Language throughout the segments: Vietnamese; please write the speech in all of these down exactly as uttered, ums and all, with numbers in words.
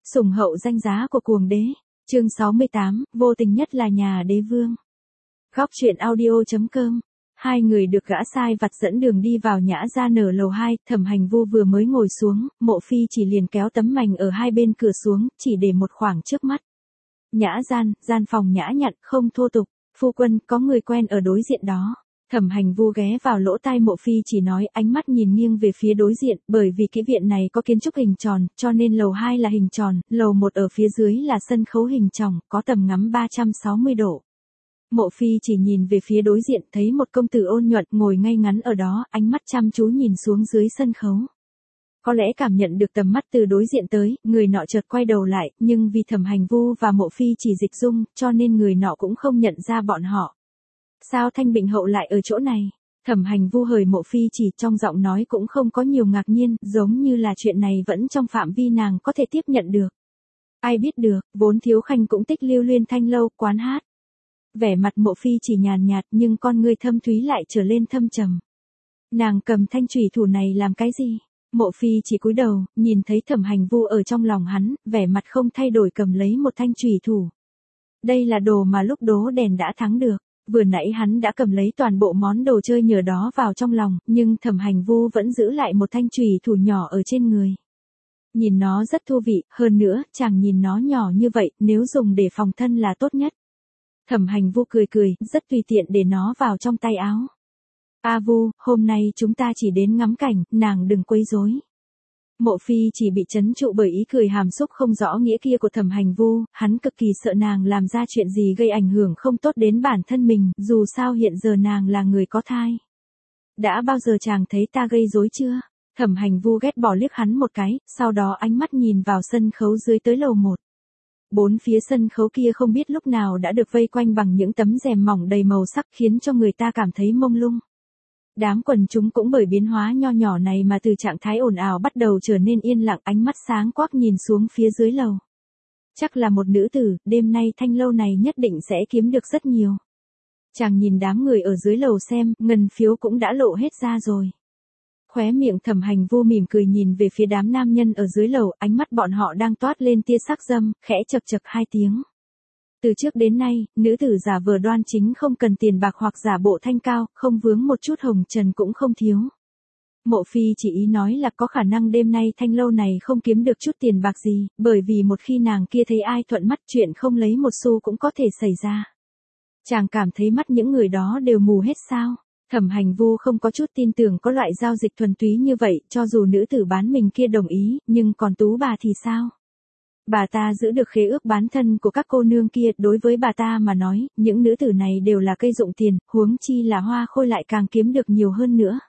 Sủng hậu danh giá của cuồng đế. Chương sáu mươi tám, vô tình nhất là nhà đế vương. Góc truyện audio chấm com. Hai người được gã sai vặt dẫn đường đi vào nhã gian ở lầu hai, Thẩm Hành Vu vừa mới ngồi xuống, Mộ Phi chỉ liền kéo tấm mành ở hai bên cửa xuống, chỉ để một khoảng trước mắt. Nhã gian, gian phòng nhã nhặn, không thô tục. Phu quân, có người quen ở đối diện đó. Thẩm Hành Vu ghé vào lỗ tai Mộ Phi chỉ nói, ánh mắt nhìn nghiêng về phía đối diện, bởi vì cái viện này có kiến trúc hình tròn, cho nên lầu hai là hình tròn, lầu một ở phía dưới là sân khấu hình tròn, có tầm ngắm ba trăm sáu mươi độ. Mộ Phi chỉ nhìn về phía đối diện, thấy một công tử ôn nhuận ngồi ngay ngắn ở đó, ánh mắt chăm chú nhìn xuống dưới sân khấu. Có lẽ cảm nhận được tầm mắt từ đối diện tới, người nọ chợt quay đầu lại, nhưng vì Thẩm Hành Vu và Mộ Phi chỉ dịch dung, cho nên người nọ cũng không nhận ra bọn họ. Sao Thanh Bình hậu lại ở chỗ này? Thẩm Hành Vu hời Mộ Phi chỉ, trong giọng nói cũng không có nhiều ngạc nhiên, giống như là chuyện này vẫn trong phạm vi nàng có thể tiếp nhận được. Ai biết được, vốn Thiếu Khanh cũng tích lưu luyên thanh lâu, quán hát. Vẻ mặt Mộ Phi chỉ nhàn nhạt, nhưng con ngươi thâm thúy lại trở lên thâm trầm. Nàng cầm thanh chùy thủ này làm cái gì? Mộ Phi chỉ cúi đầu, nhìn thấy Thẩm Hành Vu ở trong lòng hắn, vẻ mặt không thay đổi cầm lấy một thanh chùy thủ. Đây là đồ mà lúc đố đèn đã thắng được. Vừa nãy hắn đã cầm lấy toàn bộ món đồ chơi nhờ đó vào trong lòng, nhưng Thẩm Hành Vu vẫn giữ lại một thanh chùy thủ nhỏ ở trên người. Nhìn nó rất thú vị, hơn nữa, chàng nhìn nó nhỏ như vậy, nếu dùng để phòng thân là tốt nhất. Thẩm Hành Vu cười cười, rất tùy tiện để nó vào trong tay áo. A Vu, hôm nay chúng ta chỉ đến ngắm cảnh, nàng đừng quấy rối. Mộ Phi chỉ bị trấn trụ bởi ý cười hàm xúc không rõ nghĩa kia của Thẩm Hành Vu, hắn cực kỳ sợ nàng làm ra chuyện gì gây ảnh hưởng không tốt đến bản thân mình, dù sao hiện giờ nàng là người có thai. Đã bao giờ chàng thấy ta gây rối chưa? Thẩm Hành Vu ghét bỏ liếc hắn một cái, sau đó ánh mắt nhìn vào sân khấu dưới tới lầu một. Bốn phía sân khấu kia không biết lúc nào đã được vây quanh bằng những tấm rèm mỏng đầy màu sắc khiến cho người ta cảm thấy mông lung. Đám quần chúng cũng bởi biến hóa nho nhỏ này mà từ trạng thái ồn ào bắt đầu trở nên yên lặng, ánh mắt sáng quắc nhìn xuống phía dưới lầu. Chắc là một nữ tử, đêm nay thanh lâu này nhất định sẽ kiếm được rất nhiều. Chàng nhìn đám người ở dưới lầu xem, ngân phiếu cũng đã lộ hết ra rồi. Khóe miệng Thẩm Hành Vu mỉm cười nhìn về phía đám nam nhân ở dưới lầu, ánh mắt bọn họ đang toát lên tia sắc dâm, khẽ chậc chậc hai tiếng. Từ trước đến nay, nữ tử giả vờ đoan chính không cần tiền bạc hoặc giả bộ thanh cao, không vướng một chút hồng trần cũng không thiếu. Mộ Phi chỉ ý nói là có khả năng đêm nay thanh lâu này không kiếm được chút tiền bạc gì, bởi vì một khi nàng kia thấy ai thuận mắt chuyện không lấy một xu cũng có thể xảy ra. Chàng cảm thấy mắt những người đó đều mù hết sao? Thẩm Hành Vu không có chút tin tưởng có loại giao dịch thuần túy như vậy, cho dù nữ tử bán mình kia đồng ý, nhưng còn tú bà thì sao? Bà ta giữ được khế ước bán thân của các cô nương kia, đối với bà ta mà nói, những nữ tử này đều là cây dụng tiền, huống chi là Hoa Khôi lại càng kiếm được nhiều hơn nữa.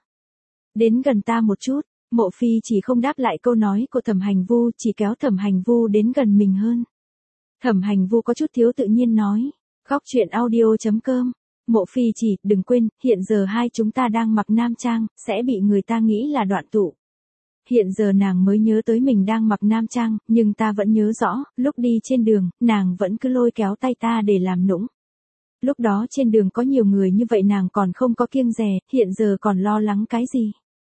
Đến gần ta một chút, Mộ Phi chỉ không đáp lại câu nói của Thẩm Hành Vu, chỉ kéo Thẩm Hành Vu đến gần mình hơn. Thẩm Hành Vu có chút thiếu tự nhiên nói, góc truyện audio chấm com. Mộ Phi chỉ, đừng quên, hiện giờ hai chúng ta đang mặc nam trang, sẽ bị người ta nghĩ là đoạn tụ. Hiện giờ nàng mới nhớ tới mình đang mặc nam trang, nhưng ta vẫn nhớ rõ, lúc đi trên đường, nàng vẫn cứ lôi kéo tay ta để làm nũng. Lúc đó trên đường có nhiều người như vậy nàng còn không có kiêng dè, hiện giờ còn lo lắng cái gì.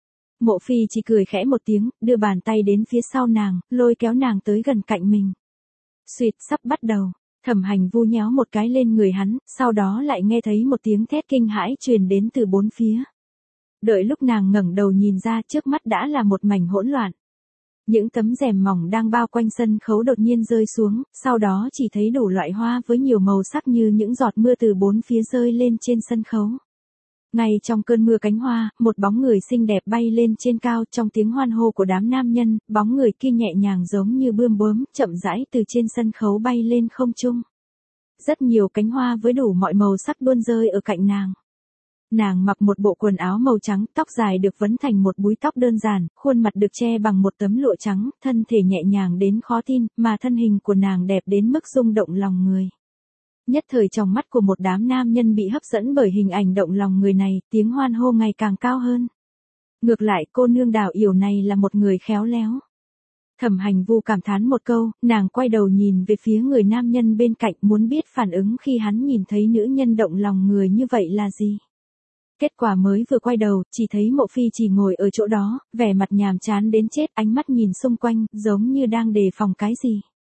Mộ Phi chỉ cười khẽ một tiếng, đưa bàn tay đến phía sau nàng, lôi kéo nàng tới gần cạnh mình. Xuyệt, sắp bắt đầu. Thẩm Hành Vu nhéo một cái lên người hắn, sau đó lại nghe thấy một tiếng thét kinh hãi truyền đến từ bốn phía. Đợi lúc nàng ngẩng đầu nhìn ra, trước mắt đã là một mảnh hỗn loạn. Những tấm rèm mỏng đang bao quanh sân khấu đột nhiên rơi xuống, sau đó chỉ thấy đủ loại hoa với nhiều màu sắc như những giọt mưa từ bốn phía rơi lên trên sân khấu. Ngay trong cơn mưa cánh hoa, một bóng người xinh đẹp bay lên trên cao, trong tiếng hoan hô của đám nam nhân, bóng người kia nhẹ nhàng giống như bươm bướm, chậm rãi từ trên sân khấu bay lên không trung. Rất nhiều cánh hoa với đủ mọi màu sắc luôn rơi ở cạnh nàng. Nàng mặc một bộ quần áo màu trắng, tóc dài được vấn thành một búi tóc đơn giản, khuôn mặt được che bằng một tấm lụa trắng, thân thể nhẹ nhàng đến khó tin, mà thân hình của nàng đẹp đến mức rung động lòng người. Nhất thời trong mắt của một đám nam nhân bị hấp dẫn bởi hình ảnh động lòng người này, tiếng hoan hô ngày càng cao hơn. Ngược lại cô nương Đào Yểu này là một người khéo léo. Thẩm Hành Vu cảm thán một câu, nàng quay đầu nhìn về phía người nam nhân bên cạnh muốn biết phản ứng khi hắn nhìn thấy nữ nhân động lòng người như vậy là gì. Kết quả mới vừa quay đầu, chỉ thấy Mộ Phi chỉ ngồi ở chỗ đó, vẻ mặt nhàm chán đến chết, ánh mắt nhìn xung quanh, giống như đang đề phòng cái gì.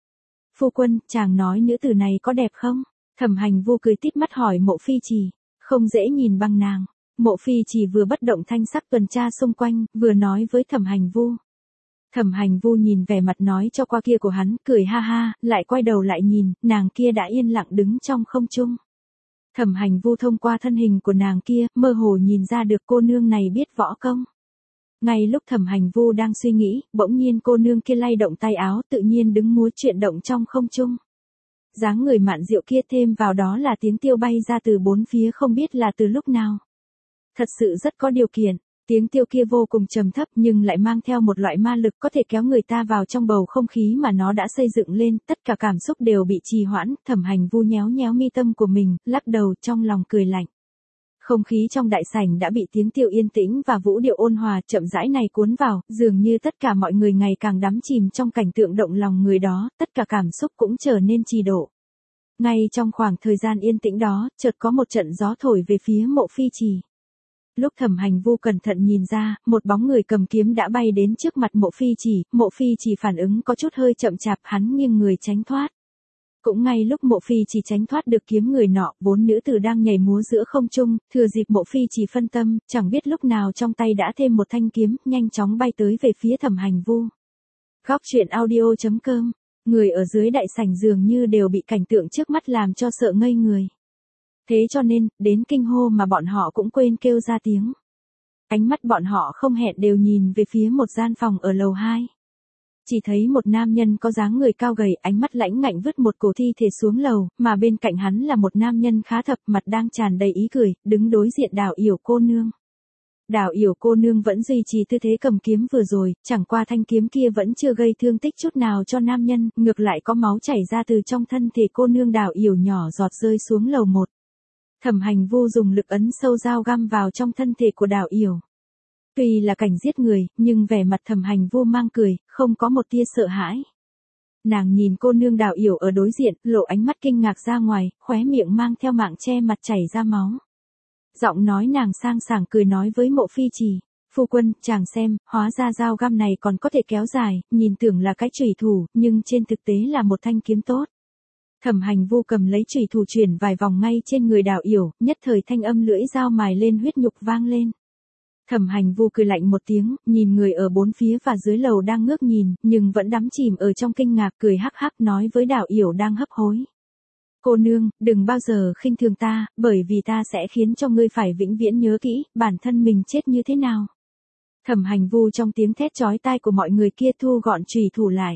Phu quân, chàng nói nữ tử này có đẹp không? Thẩm Hành Vu cười tít mắt hỏi Mộ Phi Chỉ, không dễ nhìn bằng nàng. Mộ Phi Chỉ vừa bất động thanh sắc tuần tra xung quanh, vừa nói với Thẩm Hành Vu. Thẩm Hành Vu nhìn vẻ mặt nói cho qua kia của hắn, cười ha ha, lại quay đầu lại nhìn, nàng kia đã yên lặng đứng trong không trung. Thẩm Hành Vu thông qua thân hình của nàng kia, mơ hồ nhìn ra được cô nương này biết võ công. Ngay lúc Thẩm Hành Vu đang suy nghĩ, bỗng nhiên cô nương kia lay động tay áo, tự nhiên đứng múa chuyển động trong không trung. Dáng người mạn diệu kia thêm vào đó là tiếng tiêu bay ra từ bốn phía không biết là từ lúc nào. Thật sự rất có điều kiện, tiếng tiêu kia vô cùng trầm thấp nhưng lại mang theo một loại ma lực có thể kéo người ta vào trong bầu không khí mà nó đã xây dựng lên, tất cả cảm xúc đều bị trì hoãn. Thẩm Hành Vu nhéo nhéo mi tâm của mình, lắc đầu trong lòng cười lạnh. Không khí trong đại sảnh đã bị tiếng tiêu yên tĩnh và vũ điệu ôn hòa chậm rãi này cuốn vào, dường như tất cả mọi người ngày càng đắm chìm trong cảnh tượng động lòng người đó, tất cả cảm xúc cũng trở nên trì độ. Ngay trong khoảng thời gian yên tĩnh đó, chợt có một trận gió thổi về phía Mộ Phi Chỉ. Lúc Thẩm Hành Vu cẩn thận nhìn ra, một bóng người cầm kiếm đã bay đến trước mặt Mộ Phi Chỉ, Mộ Phi Chỉ phản ứng có chút hơi chậm chạp, hắn nghiêng người tránh thoát. Cũng ngay lúc Mộ Phi Chỉ tránh thoát được kiếm người nọ, bốn nữ tử đang nhảy múa giữa không trung, thừa dịp Mộ Phi Chỉ phân tâm, chẳng biết lúc nào trong tay đã thêm một thanh kiếm, nhanh chóng bay tới về phía Thẩm Hành Vu. Góc truyện audio chấm com, người ở dưới đại sảnh dường như đều bị cảnh tượng trước mắt làm cho sợ ngây người. Thế cho nên, đến kinh hô mà bọn họ cũng quên kêu ra tiếng. Ánh mắt bọn họ không hẹn đều nhìn về phía một gian phòng ở lầu hai. Chỉ thấy một nam nhân có dáng người cao gầy, ánh mắt lãnh ngạnh vứt một cổ thi thể xuống lầu, mà bên cạnh hắn là một nam nhân khá thập, mặt đang tràn đầy ý cười, đứng đối diện Đào Yểu cô nương. Đào Yểu cô nương vẫn duy trì tư thế cầm kiếm vừa rồi, chẳng qua thanh kiếm kia vẫn chưa gây thương tích chút nào cho nam nhân, ngược lại có máu chảy ra từ trong thân thể cô nương Đào Yểu nhỏ giọt rơi xuống lầu một. Thẩm Hành Vu dùng lực ấn sâu dao găm vào trong thân thể của Đào Yểu. Tuy là cảnh giết người, nhưng vẻ mặt Thẩm Hành Vu mang cười, không có một tia sợ hãi. Nàng nhìn cô nương Đào Yểu ở đối diện, lộ ánh mắt kinh ngạc ra ngoài, khóe miệng mang theo mạng che mặt chảy ra máu. Giọng nói nàng sang sảng cười nói với Mộ Phi Chỉ, phu quân, chàng xem, hóa ra dao găm này còn có thể kéo dài, nhìn tưởng là cái chủy thủ, nhưng trên thực tế là một thanh kiếm tốt. Thẩm Hành Vu cầm lấy chủy thủ chuyển vài vòng ngay trên người Đào Yểu, nhất thời thanh âm lưỡi dao mài lên huyết nhục vang lên. Thẩm Hành Vu cười lạnh một tiếng, nhìn người ở bốn phía và dưới lầu đang ngước nhìn, nhưng vẫn đắm chìm ở trong kinh ngạc, cười hắc hắc nói với Đào Yểu đang hấp hối. Cô nương, đừng bao giờ khinh thường ta, bởi vì ta sẽ khiến cho ngươi phải vĩnh viễn nhớ kỹ, bản thân mình chết như thế nào. Thẩm Hành Vu trong tiếng thét chói tai của mọi người kia thu gọn chủy thủ lại.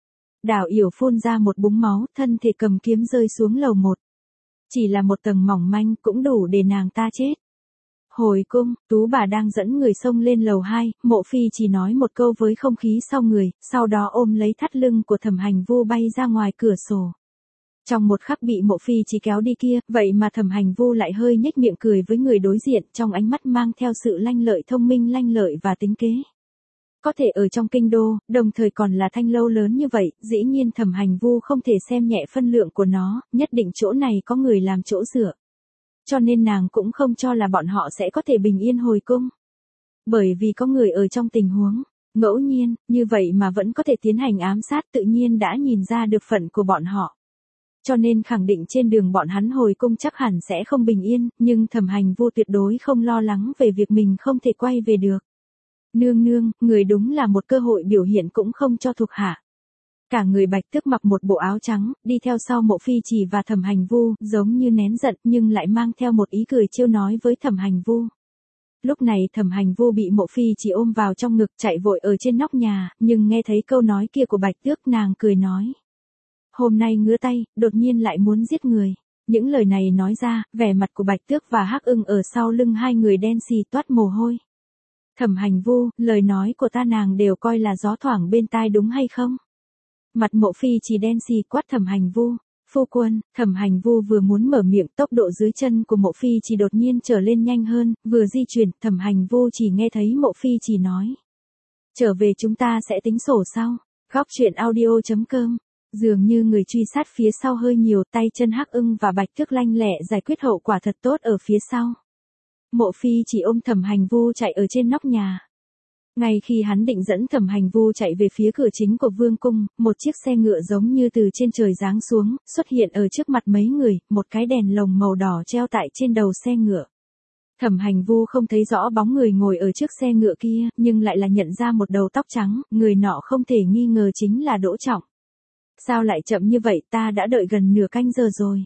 Đào Yểu phun ra một búng máu, thân thể cầm kiếm rơi xuống lầu một. Chỉ là một tầng mỏng manh cũng đủ để nàng ta chết. Hồi cung, Tú bà đang dẫn người xông lên lầu hai, Mộ Phi chỉ nói một câu với không khí sau người, sau đó ôm lấy thắt lưng của Thẩm Hành Vu bay ra ngoài cửa sổ. Trong một khắc bị Mộ Phi chỉ kéo đi kia, vậy mà Thẩm Hành Vu lại hơi nhếch miệng cười với người đối diện, trong ánh mắt mang theo sự lanh lợi thông minh lanh lợi và tính kế. Có thể ở trong kinh đô, đồng thời còn là thanh lâu lớn như vậy, dĩ nhiên Thẩm Hành Vu không thể xem nhẹ phân lượng của nó, nhất định chỗ này có người làm chỗ dựa. Cho nên nàng cũng không cho là bọn họ sẽ có thể bình yên hồi cung. Bởi vì có người ở trong tình huống ngẫu nhiên, như vậy mà vẫn có thể tiến hành ám sát, tự nhiên đã nhìn ra được phận của bọn họ. Cho nên khẳng định trên đường bọn hắn hồi cung chắc hẳn sẽ không bình yên, nhưng Thẩm Hành Vu tuyệt đối không lo lắng về việc mình không thể quay về được. Nương nương, người đúng là một cơ hội biểu hiện cũng không cho thuộc hạ. Cả người Bạch Tước mặc một bộ áo trắng, đi theo sau Mộ Phi Chỉ và Thẩm Hành Vu, giống như nén giận nhưng lại mang theo một ý cười trêu nói với Thẩm Hành Vu. Lúc này Thẩm Hành Vu bị Mộ Phi Chỉ ôm vào trong ngực chạy vội ở trên nóc nhà, nhưng nghe thấy câu nói kia của Bạch Tước nàng cười nói. Hôm nay ngứa tay, đột nhiên lại muốn giết người. Những lời này nói ra, vẻ mặt của Bạch Tước và Hắc Ưng ở sau lưng hai người đen xì toát mồ hôi. Thẩm Hành Vu, lời nói của ta nàng đều coi là gió thoảng bên tai đúng hay không? Mặt Mộ Phi chỉ đen xì quát Thẩm Hành Vu. Phu quân, Thẩm Hành Vu vừa muốn mở miệng, tốc độ dưới chân của Mộ Phi chỉ đột nhiên trở lên nhanh hơn, vừa di chuyển, Thẩm Hành Vu chỉ nghe thấy Mộ Phi chỉ nói. Trở về chúng ta sẽ tính sổ sau. Góc truyện audio chấm com. Dường như người truy sát phía sau hơi nhiều, tay chân Hắc Ưng và Bạch Tước lanh lẹ giải quyết hậu quả thật tốt ở phía sau. Mộ Phi chỉ ôm Thẩm Hành Vu chạy ở trên nóc nhà. Ngay khi hắn định dẫn Thẩm Hành Vu chạy về phía cửa chính của vương cung, một chiếc xe ngựa giống như từ trên trời giáng xuống, xuất hiện ở trước mặt mấy người, một cái đèn lồng màu đỏ treo tại trên đầu xe ngựa. Thẩm Hành Vu không thấy rõ bóng người ngồi ở trước xe ngựa kia, nhưng lại là nhận ra một đầu tóc trắng, người nọ không thể nghi ngờ chính là Đỗ Trọng. Sao lại chậm như vậy, ta đã đợi gần nửa canh giờ rồi.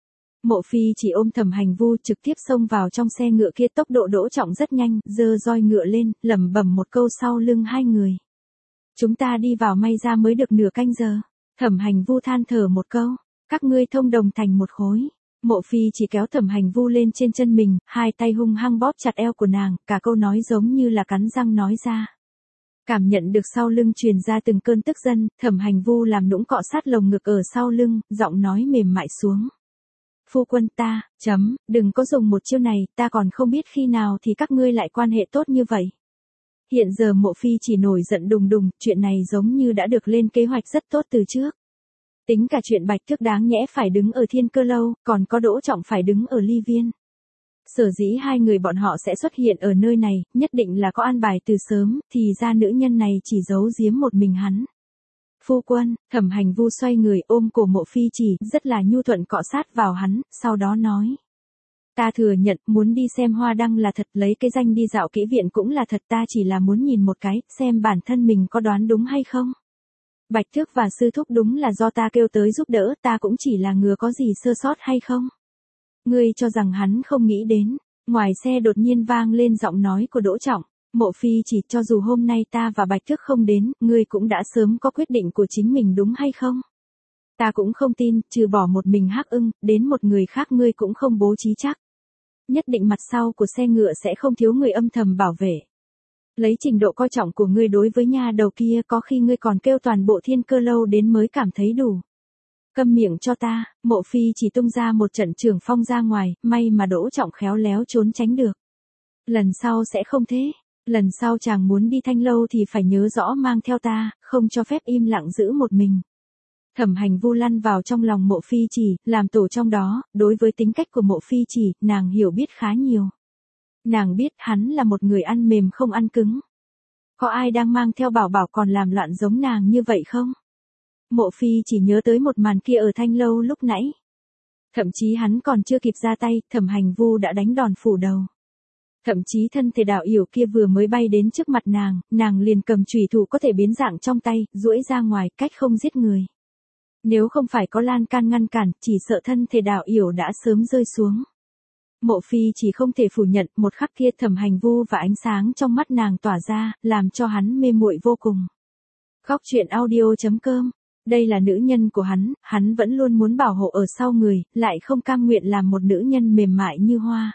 Mộ Phi chỉ ôm Thẩm Hành Vu trực tiếp xông vào trong xe ngựa kia, tốc độ Đỗ Trọng rất nhanh, giơ roi ngựa lên, lẩm bẩm một câu sau lưng hai người. Chúng ta đi vào may ra mới được nửa canh giờ. Thẩm Hành Vu than thở một câu, các ngươi thông đồng thành một khối. Mộ Phi chỉ kéo Thẩm Hành Vu lên trên chân mình, hai tay hung hăng bóp chặt eo của nàng, cả câu nói giống như là cắn răng nói ra. Cảm nhận được sau lưng truyền ra từng cơn tức giận, Thẩm Hành Vu làm nũng cọ sát lồng ngực ở sau lưng, giọng nói mềm mại xuống. Phu quân ta, chấm, đừng có dùng một chiêu này, ta còn không biết khi nào thì các ngươi lại quan hệ tốt như vậy. Hiện giờ Mộ Phi chỉ nổi giận đùng đùng, chuyện này giống như đã được lên kế hoạch rất tốt từ trước. Tính cả chuyện Bạch Thước đáng nhẽ phải đứng ở Thiên Cơ Lâu, còn có Đỗ Trọng phải đứng ở Ly Viên. Sở dĩ hai người bọn họ sẽ xuất hiện ở nơi này, nhất định là có an bài từ sớm, thì ra nữ nhân này chỉ giấu giếm một mình hắn. Phu quân, Thẩm Hành Vu xoay người ôm cổ Mộ Phi chỉ, rất là nhu thuận cọ sát vào hắn, sau đó nói. Ta thừa nhận, muốn đi xem hoa đăng là thật, lấy cái danh đi dạo kỹ viện cũng là thật, ta chỉ là muốn nhìn một cái, xem bản thân mình có đoán đúng hay không. Bạch Thước và Sư Thúc đúng là do ta kêu tới giúp đỡ, ta cũng chỉ là ngừa có gì sơ sót hay không. Ngươi cho rằng hắn không nghĩ đến, ngoài xe đột nhiên vang lên giọng nói của Đỗ Trọng. Mộ Phi chỉ, cho dù hôm nay ta và Bạch Thước không đến, ngươi cũng đã sớm có quyết định của chính mình đúng hay không? Ta cũng không tin, trừ bỏ một mình Hắc Ưng, đến một người khác ngươi cũng không bố trí chắc. Nhất định mặt sau của xe ngựa sẽ không thiếu người âm thầm bảo vệ. Lấy trình độ coi trọng của ngươi đối với nha đầu kia, có khi ngươi còn kêu toàn bộ Thiên Cơ Lâu đến mới cảm thấy đủ. Câm miệng cho ta, Mộ Phi chỉ tung ra một trận trường phong ra ngoài, may mà Đỗ Trọng khéo léo trốn tránh được. Lần sau sẽ không thế. Lần sau chàng muốn đi Thanh Lâu thì phải nhớ rõ mang theo ta, không cho phép im lặng giữ một mình. Thẩm Hành Vu lăn vào trong lòng Mộ Phi chỉ, làm tổ trong đó, đối với tính cách của Mộ Phi chỉ, nàng hiểu biết khá nhiều. Nàng biết hắn là một người ăn mềm không ăn cứng. Có ai đang mang theo bảo bảo còn làm loạn giống nàng như vậy không? Mộ Phi chỉ nhớ tới một màn kia ở Thanh Lâu lúc nãy. Thậm chí hắn còn chưa kịp ra tay, Thẩm Hành Vu đã đánh đòn phủ đầu. Thậm chí thân thể đạo yểu kia vừa mới bay đến trước mặt nàng, nàng liền cầm chùy thủ có thể biến dạng trong tay, duỗi ra ngoài, cách không giết người. Nếu không phải có lan can ngăn cản, chỉ sợ thân thể đạo yểu đã sớm rơi xuống. Mộ Phi chỉ không thể phủ nhận, một khắc kia Thẩm Hành Vu và ánh sáng trong mắt nàng tỏa ra, làm cho hắn mê muội vô cùng. Khóc chuyện audio chấm com. Đây là nữ nhân của hắn, hắn vẫn luôn muốn bảo hộ ở sau người, lại không cam nguyện làm một nữ nhân mềm mại như hoa.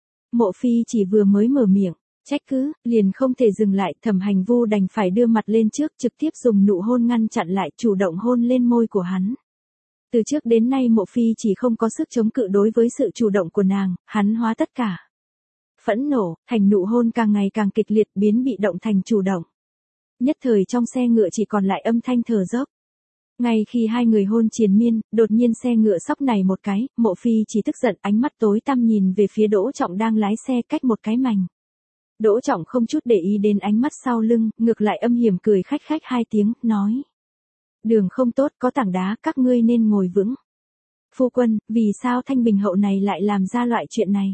Mộ Phi chỉ vừa mới mở miệng, trách cứ, liền không thể dừng lại, Thẩm Hành Vu đành phải đưa mặt lên trước, trực tiếp dùng nụ hôn ngăn chặn lại, chủ động hôn lên môi của hắn. Từ trước đến nay Mộ Phi chỉ không có sức chống cự đối với sự chủ động của nàng, hắn hóa tất cả phẫn nộ, thành nụ hôn càng ngày càng kịch liệt, biến bị động thành chủ động. Nhất thời trong xe ngựa chỉ còn lại âm thanh thở dốc. Ngay khi hai người hôn triền miên, đột nhiên xe ngựa sóc này một cái, Mộ Phi chỉ tức giận, ánh mắt tối tăm nhìn về phía Đỗ Trọng đang lái xe cách một cái mành. Đỗ Trọng không chút để ý đến ánh mắt sau lưng, ngược lại âm hiểm cười khách khách hai tiếng, nói. Đường không tốt, có tảng đá, các ngươi nên ngồi vững. Phu quân, vì sao Thanh Bình hậu này lại làm ra loại chuyện này?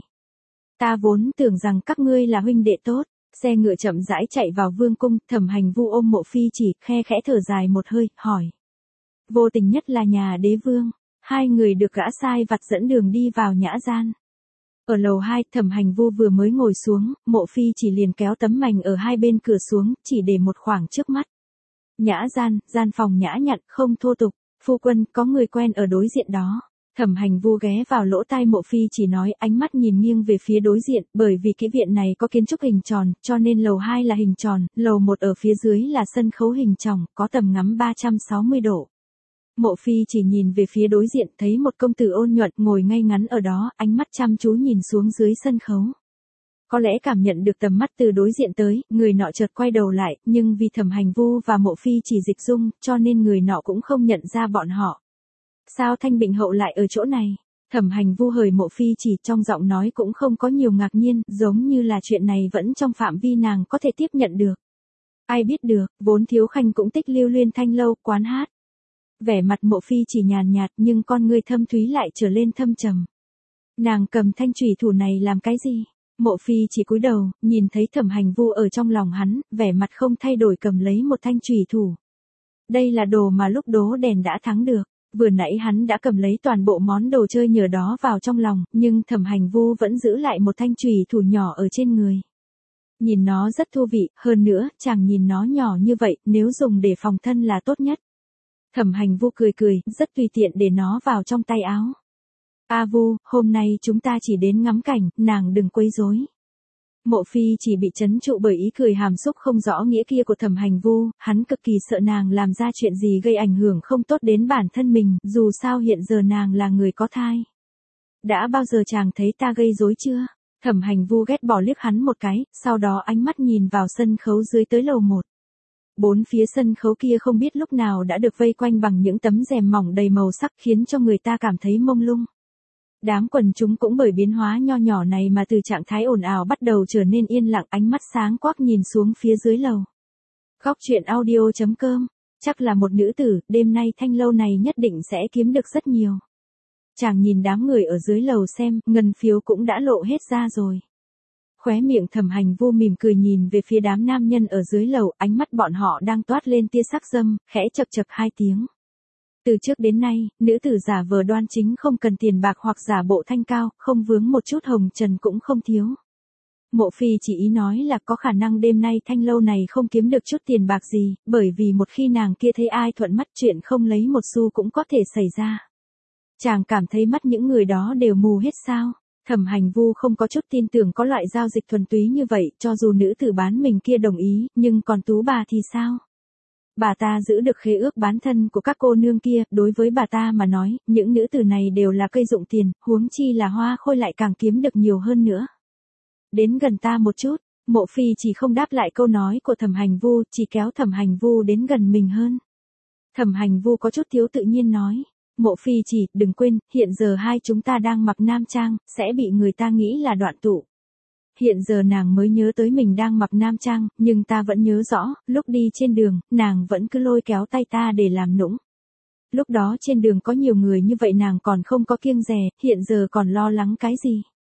Ta vốn tưởng rằng các ngươi là huynh đệ tốt. Xe ngựa chậm rãi chạy vào vương cung, Thẩm Hành Vu ôm Mộ Phi chỉ, khe khẽ thở dài một hơi, hỏi. Vô tình nhất là nhà đế vương, hai người được gã sai vặt dẫn đường đi vào nhã gian. Ở lầu hai, Thẩm Hành Vu vừa mới ngồi xuống, Mộ Phi chỉ liền kéo tấm mành ở hai bên cửa xuống, chỉ để một khoảng trước mắt. Nhã gian, gian phòng nhã nhặn, không thô tục, phu quân, có người quen ở đối diện đó. Thẩm Hành Vu ghé vào lỗ tai Mộ Phi chỉ nói, ánh mắt nhìn nghiêng về phía đối diện, bởi vì cái viện này có kiến trúc hình tròn, cho nên lầu hai là hình tròn, lầu một ở phía dưới là sân khấu hình tròn, có tầm ngắm ba trăm sáu mươi độ. Mộ Phi chỉ nhìn về phía đối diện, thấy một công tử ôn nhuận ngồi ngay ngắn ở đó, ánh mắt chăm chú nhìn xuống dưới sân khấu. Có lẽ cảm nhận được tầm mắt từ đối diện tới, người nọ chợt quay đầu lại, nhưng vì Thẩm Hành Vu và Mộ Phi chỉ dịch dung, cho nên người nọ cũng không nhận ra bọn họ. Sao Thanh Bình hậu lại ở chỗ này? Thẩm Hành Vu hời Mộ Phi chỉ, trong giọng nói cũng không có nhiều ngạc nhiên, giống như là chuyện này vẫn trong phạm vi nàng có thể tiếp nhận được. Ai biết được, vốn Thiếu Khanh cũng tích lưu luyên thanh lâu, quán hát. Vẻ mặt Mộ Phi chỉ nhàn nhạt nhưng con ngươi thâm thúy lại trở lên thâm trầm. Nàng cầm thanh chủy thủ này làm cái gì? Mộ Phi chỉ cúi đầu, nhìn thấy Thẩm Hành Vu ở trong lòng hắn, vẻ mặt không thay đổi cầm lấy một thanh chủy thủ. Đây là đồ mà lúc đố đèn đã thắng được. Vừa nãy hắn đã cầm lấy toàn bộ món đồ chơi nhờ đó vào trong lòng, nhưng Thẩm Hành Vu vẫn giữ lại một thanh chủy thủ nhỏ ở trên người. Nhìn nó rất thú vị, hơn nữa, chàng nhìn nó nhỏ như vậy, nếu dùng để phòng thân là tốt nhất. Thẩm Hành Vu cười cười, rất tùy tiện để nó vào trong tay áo. A Vu, hôm nay chúng ta chỉ đến ngắm cảnh, nàng đừng quấy rối. Mộ Phi chỉ bị trấn trụ bởi ý cười hàm xúc không rõ nghĩa kia của Thẩm Hành Vu, hắn cực kỳ sợ nàng làm ra chuyện gì gây ảnh hưởng không tốt đến bản thân mình, dù sao hiện giờ nàng là người có thai. Đã bao giờ chàng thấy ta gây rối chưa? Thẩm Hành Vu ghét bỏ liếc hắn một cái, sau đó ánh mắt nhìn vào sân khấu dưới tới lầu một. Bốn phía sân khấu kia không biết lúc nào đã được vây quanh bằng những tấm rèm mỏng đầy màu sắc khiến cho người ta cảm thấy mông lung. Đám quần chúng cũng bởi biến hóa nho nhỏ này mà từ trạng thái ồn ào bắt đầu trở nên yên lặng, ánh mắt sáng quắc nhìn xuống phía dưới lầu. Góc truyện audio chấm com, chắc là một nữ tử, đêm nay thanh lâu này nhất định sẽ kiếm được rất nhiều. Chàng nhìn đám người ở dưới lầu xem, ngân phiếu cũng đã lộ hết ra rồi. Khóe miệng Thẩm Hành Vu mỉm cười nhìn về phía đám nam nhân ở dưới lầu, ánh mắt bọn họ đang toát lên tia sắc dâm, khẽ chập chập hai tiếng. Từ trước đến nay, nữ tử giả vờ đoan chính không cần tiền bạc hoặc giả bộ thanh cao, không vướng một chút hồng trần cũng không thiếu. Mộ Phi chỉ ý nói là có khả năng đêm nay thanh lâu này không kiếm được chút tiền bạc gì, bởi vì một khi nàng kia thấy ai thuận mắt chuyện không lấy một xu cũng có thể xảy ra. Chàng cảm thấy mắt những người đó đều mù hết sao? Thẩm Hành Vu không có chút tin tưởng có loại giao dịch thuần túy như vậy, cho dù nữ tử bán mình kia đồng ý, nhưng còn tú bà thì sao? Bà ta giữ được khế ước bán thân của các cô nương kia, đối với bà ta mà nói, những nữ tử này đều là cây dụng tiền, huống chi là Hoa Khôi lại càng kiếm được nhiều hơn nữa. Đến gần ta một chút, Mộ Phi chỉ không đáp lại câu nói của Thẩm Hành Vu, chỉ kéo Thẩm Hành Vu đến gần mình hơn. Thẩm Hành Vu có chút thiếu tự nhiên nói. Mộ Phi chỉ, đừng quên, hiện giờ hai chúng ta đang mặc nam trang, sẽ bị người ta nghĩ là đoạn tụ. Hiện giờ nàng mới nhớ tới mình đang mặc nam trang, nhưng ta vẫn nhớ rõ, lúc đi trên đường, nàng vẫn cứ lôi kéo tay ta để làm nũng. Lúc đó trên đường có nhiều người như vậy nàng còn không có kiêng dè, hiện giờ còn lo lắng cái gì.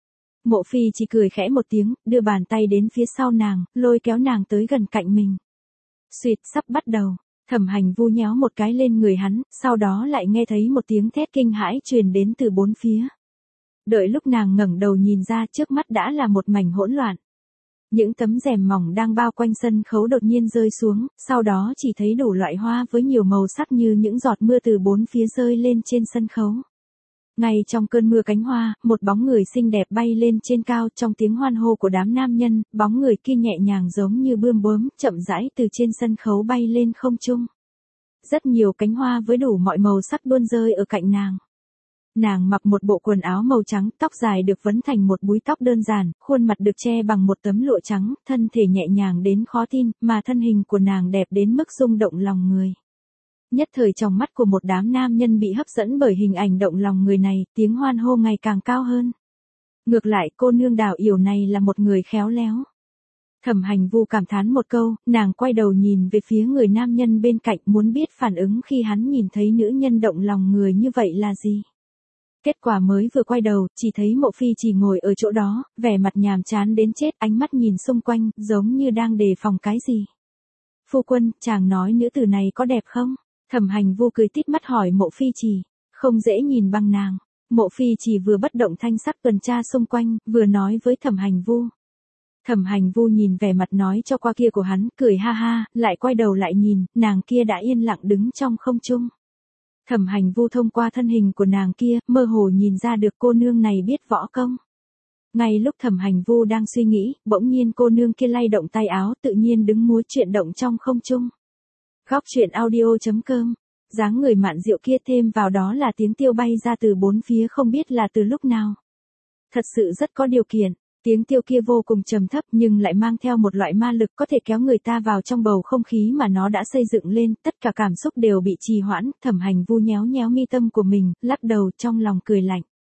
Mộ Phi chỉ cười khẽ một tiếng, đưa bàn tay đến phía sau nàng, lôi kéo nàng tới gần cạnh mình. Xuyệt, sắp bắt đầu. Thẩm Hành Vu nhéo một cái lên người hắn, sau đó lại nghe thấy một tiếng thét kinh hãi truyền đến từ bốn phía. Đợi lúc nàng ngẩng đầu nhìn ra, trước mắt đã là một mảnh hỗn loạn. Những tấm rèm mỏng đang bao quanh sân khấu đột nhiên rơi xuống, sau đó chỉ thấy đủ loại hoa với nhiều màu sắc như những giọt mưa từ bốn phía rơi lên trên sân khấu. Ngay trong cơn mưa cánh hoa, một bóng người xinh đẹp bay lên trên cao, trong tiếng hoan hô của đám nam nhân, bóng người kia nhẹ nhàng giống như bươm bướm, chậm rãi từ trên sân khấu bay lên không trung. Rất nhiều cánh hoa với đủ mọi màu sắc luôn rơi ở cạnh nàng. Nàng mặc một bộ quần áo màu trắng, tóc dài được vấn thành một búi tóc đơn giản, khuôn mặt được che bằng một tấm lụa trắng, thân thể nhẹ nhàng đến khó tin, mà thân hình của nàng đẹp đến mức rung động lòng người. Nhất thời trong mắt của một đám nam nhân bị hấp dẫn bởi hình ảnh động lòng người này, tiếng hoan hô ngày càng cao hơn. Ngược lại cô nương Đào Yểu này là một người khéo léo. Thẩm Hành Vu cảm thán một câu, nàng quay đầu nhìn về phía người nam nhân bên cạnh muốn biết phản ứng khi hắn nhìn thấy nữ nhân động lòng người như vậy là gì. Kết quả mới vừa quay đầu, chỉ thấy Mộ Phi chỉ ngồi ở chỗ đó, vẻ mặt nhàm chán đến chết, ánh mắt nhìn xung quanh, giống như đang đề phòng cái gì. Phu quân, chàng nói nữ tử này có đẹp không? Thẩm Hành Vu cười tít mắt hỏi Mộ Phi chỉ, không dễ nhìn bằng nàng. Mộ Phi chỉ vừa bất động thanh sắc tuần tra xung quanh, vừa nói với Thẩm Hành Vu. Thẩm Hành Vu nhìn vẻ mặt nói cho qua kia của hắn, cười ha ha, lại quay đầu lại nhìn, nàng kia đã yên lặng đứng trong không trung. Thẩm Hành Vu thông qua thân hình của nàng kia, mơ hồ nhìn ra được cô nương này biết võ công. Ngay lúc Thẩm Hành Vu đang suy nghĩ, bỗng nhiên cô nương kia lay động tay áo, tự nhiên đứng múa chuyển động trong không trung. Góc truyện audio chấm com, dáng người mạn diệu kia thêm vào đó là tiếng tiêu bay ra từ bốn phía không biết là từ lúc nào. Thật sự rất có điều kiện. Tiếng tiêu kia vô cùng trầm thấp nhưng lại mang theo một loại ma lực có thể kéo người ta vào trong bầu không khí mà nó đã xây dựng lên, tất cả cảm xúc đều bị trì hoãn. Thẩm Hành Vu nhéo nhéo mi tâm của mình, lắc đầu trong lòng cười lạnh.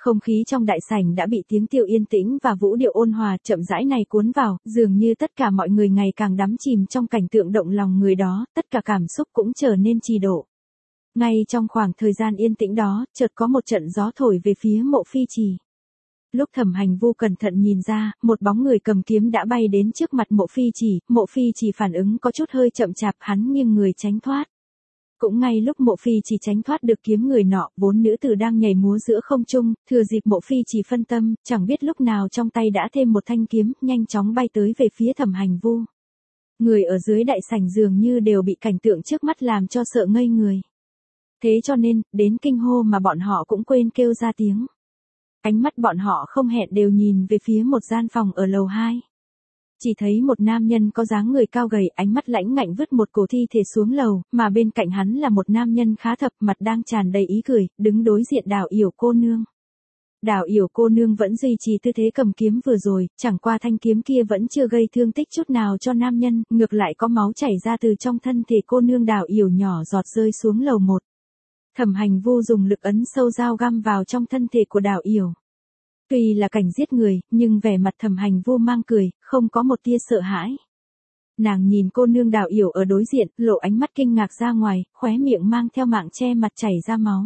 Không khí trong đại sảnh đã bị tiếng tiêu yên tĩnh và vũ điệu ôn hòa chậm rãi này cuốn vào, dường như tất cả mọi người ngày càng đắm chìm trong cảnh tượng động lòng người đó, tất cả cảm xúc cũng trở nên trì độ. Ngay trong khoảng thời gian yên tĩnh đó, chợt có một trận gió thổi về phía Mộ Phi Trì. Lúc Thẩm Hành Vu cẩn thận nhìn ra, một bóng người cầm kiếm đã bay đến trước mặt Mộ Phi Trì, Mộ Phi Trì phản ứng có chút hơi chậm chạp, hắn nghiêng người tránh thoát. Cũng ngay lúc Mộ Phi Trì tránh thoát được kiếm người nọ, bốn nữ tử đang nhảy múa giữa không trung, thừa dịp Mộ Phi Trì phân tâm, chẳng biết lúc nào trong tay đã thêm một thanh kiếm, nhanh chóng bay tới về phía Thẩm Hành Vu. Người ở dưới đại sảnh dường như đều bị cảnh tượng trước mắt làm cho sợ ngây người. Thế cho nên, đến kinh hô mà bọn họ cũng quên kêu ra tiếng. Ánh mắt bọn họ không hẹn đều nhìn về phía một gian phòng ở lầu hai. Chỉ thấy một nam nhân có dáng người cao gầy, ánh mắt lãnh ngạnh vứt một cổ thi thể xuống lầu, mà bên cạnh hắn là một nam nhân khá thập, mặt đang tràn đầy ý cười, đứng đối diện Đào Yểu cô nương. Đào Yểu cô nương vẫn duy trì tư thế cầm kiếm vừa rồi, chẳng qua thanh kiếm kia vẫn chưa gây thương tích chút nào cho nam nhân, ngược lại có máu chảy ra từ trong thân thể cô nương Đào Yểu nhỏ giọt rơi xuống lầu một. Thẩm Hành Vu dùng lực ấn sâu dao găm vào trong thân thể của Đào Yểu. Tuy là cảnh giết người, nhưng vẻ mặt Thẩm Hành Vu mang cười, không có một tia sợ hãi. Nàng nhìn cô nương Đào Yểu ở đối diện, lộ ánh mắt kinh ngạc ra ngoài, khóe miệng mang theo mạng che mặt chảy ra máu.